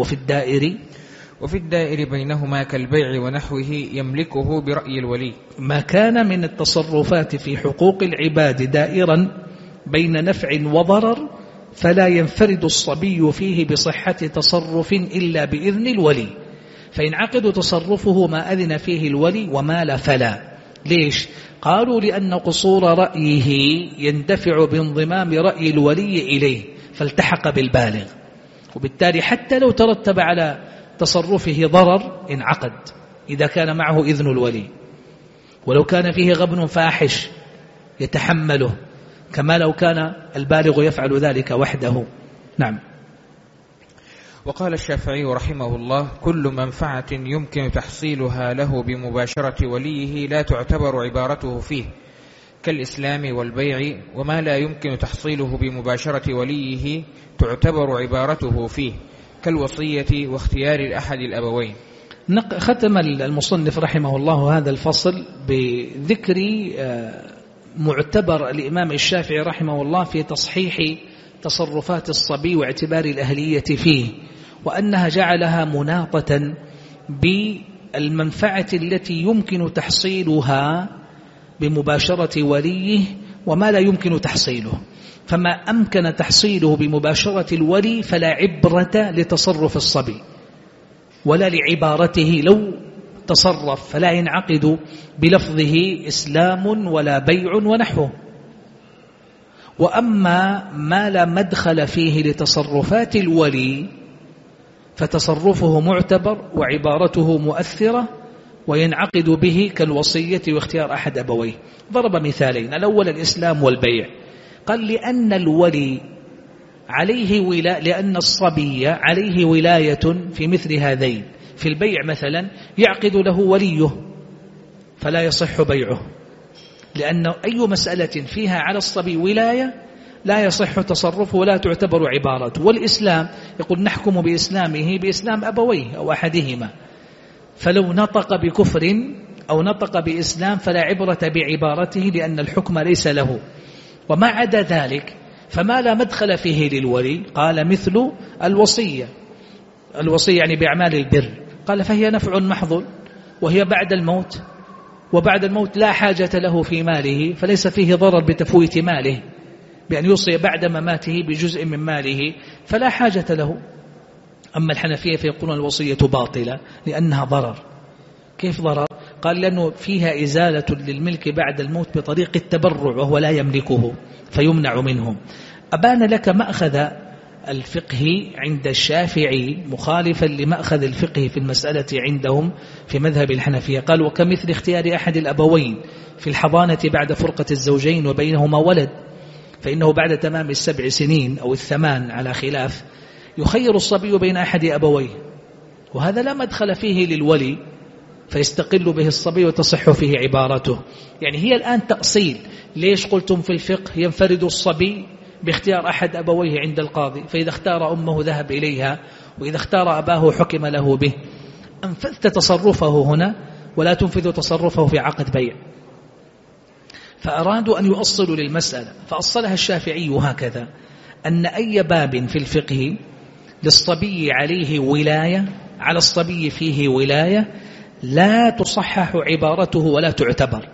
وفي الدائر بينهما كالبيع ونحوه يملكه برأي الولي. ما كان من التصرفات في حقوق العباد دائرا بين نفع وضرر فلا ينفرد الصبي فيه بصحة تصرف إلا بإذن الولي، فينعقد تصرفه ما أذن فيه الولي، وما لا فلا. ليش؟ قالوا: لأن قصور رأيه يندفع بانضمام رأي الولي إليه فالتحق بالبالغ، وبالتالي حتى لو ترتب على تصرفه ضرر انعقد إذا كان معه إذن الولي، ولو كان فيه غبن فاحش يتحمله، كما لو كان البالغ يفعل ذلك وحده. نعم. وقال الشافعي رحمه الله: كل منفعة يمكن تحصيلها له بمباشرة وليه لا تعتبر عبارته فيه، كالإسلام والبيع، وما لا يمكن تحصيله بمباشرة وليه تعتبر عبارته فيه، كالوصية واختيار أحد الأبوين. ختم المصنف رحمه الله هذا الفصل بذكر معتبر الإمام الشافعي رحمه الله في تصحيح تصرفات الصبي واعتبار الأهلية فيه، وأنها جعلها مناطة بالمنفعة التي يمكن تحصيلها بمباشرة وليه وما لا يمكن تحصيله. فما أمكن تحصيله بمباشرة الولي فلا عبرة لتصرف الصبي، ولا لعبارته لو تصرف، فلا ينعقد بلفظه إسلام ولا بيع ونحوه. وأما ما لا مدخل فيه لتصرفات الولي فتصرفه معتبر وعبارته مؤثرة وينعقد به كالوصية واختيار أحد أبويه. ضرب مثالين: الأول الإسلام والبيع. قال لأن الولي عليه لأن الصبي عليه ولاية في مثل هذين. في البيع مثلا يعقد له وليه فلا يصح بيعه، لأن أي مسألة فيها على الصبي ولاية لا يصح تصرفه ولا تعتبر عبارته. والإسلام يقول نحكم بإسلامه بإسلام أبويه أو أحدهما، فلو نطق بكفر أو نطق بإسلام فلا عبرة بعبارته لأن الحكم ليس له. وما عدا ذلك فما لا مدخل فيه للولي، قال مثل الوصية يعني بأعمال البر، قال فهي نفع محض وهي بعد الموت، وبعد الموت لا حاجة له في ماله، فليس فيه ضرر بتفويت ماله بأن يوصي بعد مماته بجزء من ماله، فلا حاجة له. أما الحنفية فيقولون الوصية باطلة لأنها ضرر. كيف ضرر؟ قال لأنه فيها إزالة للملك بعد الموت بطريق التبرع وهو لا يملكه فيمنع منهم. أبان لك مأخذ الفقه عند الشافعي مخالفا لمأخذ الفقه في المسألة عندهم في مذهب الحنفية. قال وكمثل اختيار أحد الأبوين في الحضانة بعد فرقة الزوجين وبينهما ولد، فإنه بعد تمام 7 سنين أو 8 على خلاف يخير الصبي بين أحد أبويه، وهذا لا مدخل فيه للولي فيستقل به الصبي وتصح فيه عبارته. يعني هي الآن تأصيل. ليش قلتم في الفقه ينفرد الصبي باختيار أحد أبويه عند القاضي، فإذا اختار أمه ذهب إليها وإذا اختار أباه حكم له به؟ أنفذت تصرفه هنا ولا تنفذ تصرفه في عقد بيع. فأرادوا أن يؤصلوا للمسألة فأصلها الشافعي هكذا: أن أي باب في الفقه للصبي عليه ولاية، على الصبي فيه ولاية، لا تصحح عبارته ولا تعتبر.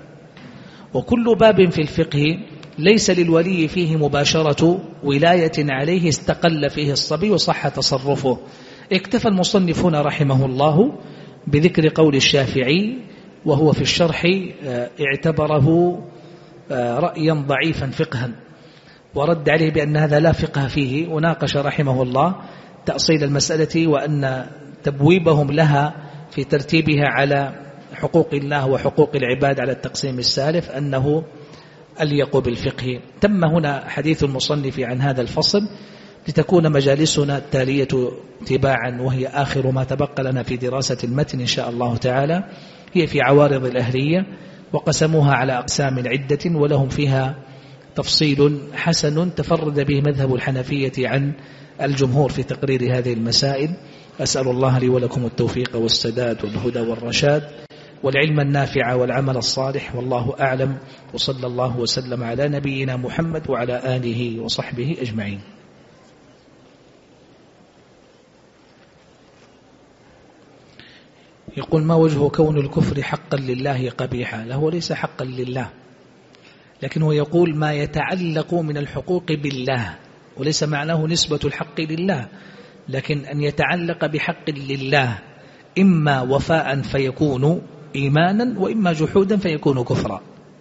وكل باب في الفقه ليس للولي فيه مباشرة ولاية عليه استقل فيه الصبي وصح تصرفه. اكتفى المصنف هنا رحمه الله بذكر قول الشافعي، وهو في الشرح اعتبره رأيا ضعيفا فقها ورد عليه بأن هذا لا فقه فيه، وناقش رحمه الله تأصيل المسألة وأن تبويبهم لها في ترتيبها على حقوق الله وحقوق العباد على التقسيم السالف أنه أليق بالفقه. تم هنا حديث المصنف عن هذا الفصل لتكون مجالسنا التالية تباعا، وهي آخر ما تبقى لنا في دراسة المتن إن شاء الله تعالى، هي في عوارض الأهلية، وقسموها على أقسام عدة ولهم فيها تفصيل حسن تفرد به مذهب الحنفية عن الجمهور في تقرير هذه المسائل. أسأل الله لي ولكم التوفيق والسداد والهدى والرشاد والعلم النافع والعمل الصالح، والله أعلم، وصلى الله وسلم على نبينا محمد وعلى آله وصحبه أجمعين. يقول: ما وجه كون الكفر حقا لله قبيحا؟ له ليس حقا لله، لكنه يقول ما يتعلق من الحقوق بالله، وليس معناه نسبة الحق لله، لكن أن يتعلق بحق لله إما وفاء فيكون إيمانا وإما جحودا فيكون كفرا.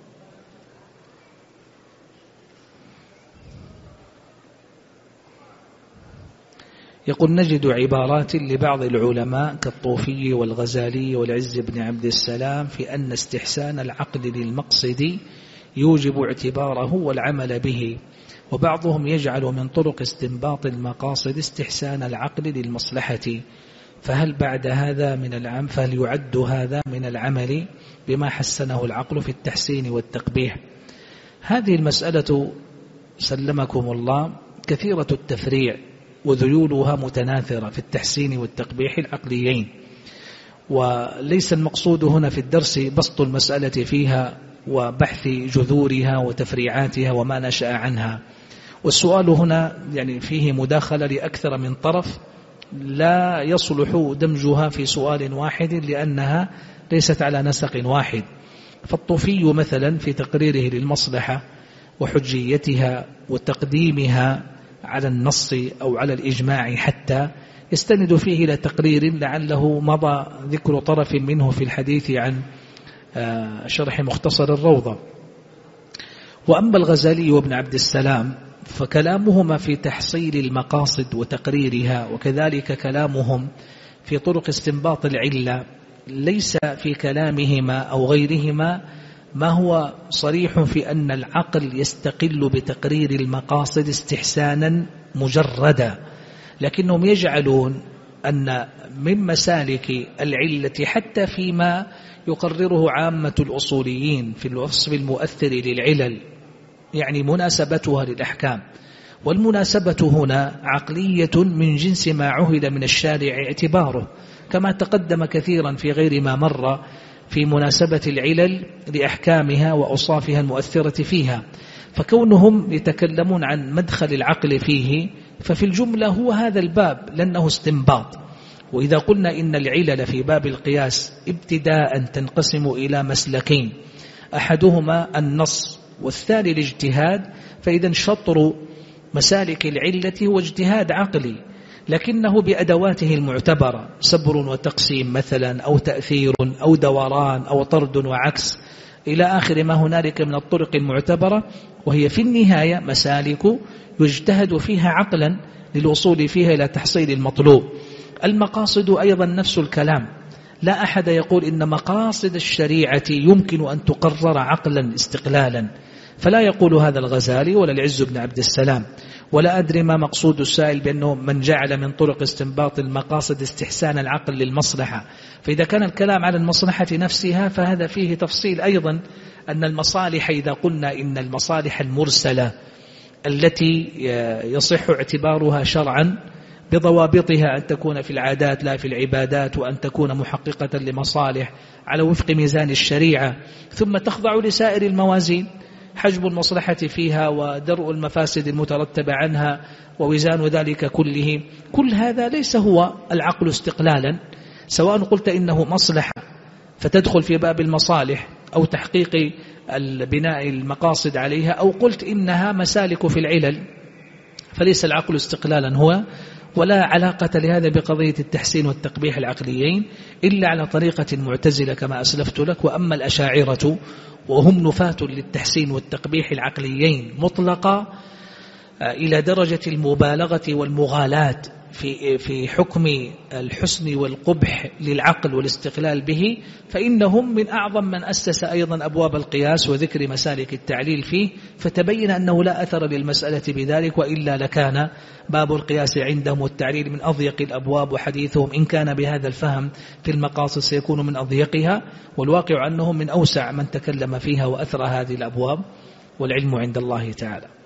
يقول: نجد عبارات لبعض العلماء كالطوفي والغزالي والعز بن عبد السلام في أن استحسان العقد للمقصد يوجب اعتباره والعمل به، وبعضهم يجعل من طرق استنباط المقاصد استحسان العقد للمصلحة، فهل بعد هذا فهل يعد هذا من العمل بما حسنه العقل في التحسين والتقبيح؟ هذه المسألة سلمكم الله كثيرة التفريع وذيولها متناثرة في التحسين والتقبيح العقليين، وليس المقصود هنا في الدرس بسط المسألة فيها وبحث جذورها وتفريعاتها وما نشأ عنها. والسؤال هنا يعني فيه مداخلة لأكثر من طرف لا يصلح دمجها في سؤال واحد لأنها ليست على نسق واحد. فالطوفي مثلا في تقريره للمصلحة وحجيتها وتقديمها على النص أو على الإجماع حتى يستند فيه إلى تقرير لعله مضى ذكر طرف منه في الحديث عن شرح مختصر الروضة. وأما الغزالي وابن عبد السلام فكلامهما في تحصيل المقاصد وتقريرها، وكذلك كلامهم في طرق استنباط العلة، ليس في كلامهما أو غيرهما ما هو صريح في أن العقل يستقل بتقرير المقاصد استحسانا مجردا، لكنهم يجعلون أن من مسالك العلة حتى فيما يقرره عامة الأصوليين في الوصف المؤثر للعلل، يعني مناسبتها للأحكام، والمناسبة هنا عقلية من جنس ما عهد من الشارع اعتباره، كما تقدم كثيرا في غير ما مر في مناسبة العلل لأحكامها وأوصافها المؤثرة فيها. فكونهم يتكلمون عن مدخل العقل فيه ففي الجملة هو هذا الباب لأنه استنباط. وإذا قلنا إن العلل في باب القياس ابتداء تنقسم إلى مسلكين، أحدهما النص والثاني الاجتهاد، فإذا شطر مسالك العلة هو اجتهاد عقلي لكنه بأدواته المعتبرة، سبر وتقسيم مثلا، أو تأثير أو دوران أو طرد وعكس إلى آخر ما هنالك من الطرق المعتبرة، وهي في النهاية مسالك يجتهد فيها عقلا للوصول فيها إلى تحصيل المطلوب. المقاصد أيضا نفس الكلام، لا أحد يقول إن مقاصد الشريعة يمكن أن تقرر عقلا استقلالا، فلا يقول هذا الغزالي ولا العز بن عبد السلام، ولا أدري ما مقصود السائل بأنه من جعل من طرق استنباط المقاصد استحسان العقل للمصلحة. فإذا كان الكلام على المصلحة نفسها فهذا فيه تفصيل أيضا، أن المصالح إذا قلنا إن المصالح المرسلة التي يصح اعتبارها شرعا بضوابطها أن تكون في العادات لا في العبادات، وأن تكون محققة لمصالح على وفق ميزان الشريعة، ثم تخضع لسائر الموازين، حجب المصلحة فيها ودرء المفاسد المترتبة عنها ووزان ذلك كله، كل هذا ليس هو العقل استقلالا، سواء قلت إنه مصلحة فتدخل في باب المصالح أو تحقيق البناء المقاصد عليها، أو قلت إنها مسالك في العلل، فليس العقل استقلالا هو، ولا علاقة لهذا بقضية التحسين والتقبيح العقليين إلا على طريقة المعتزلة كما أسلفت لك. وأما الأشاعرة وهم نفاة للتحسين والتقبيح العقليين مطلقا إلى درجة المبالغة والمغالاة في حكم الحسن والقبح للعقل والاستقلال به، فإنهم من أعظم من أسس أيضا أبواب القياس وذكر مسالك التعليل فيه، فتبين أنه لا أثر للمسألة بذلك، وإلا لكان باب القياس عندهم والتعليل من أضيق الأبواب، وحديثهم إن كان بهذا الفهم في المقاصد سيكون من أضيقها، والواقع أنهم من أوسع من تكلم فيها وأثر هذه الأبواب، والعلم عند الله تعالى.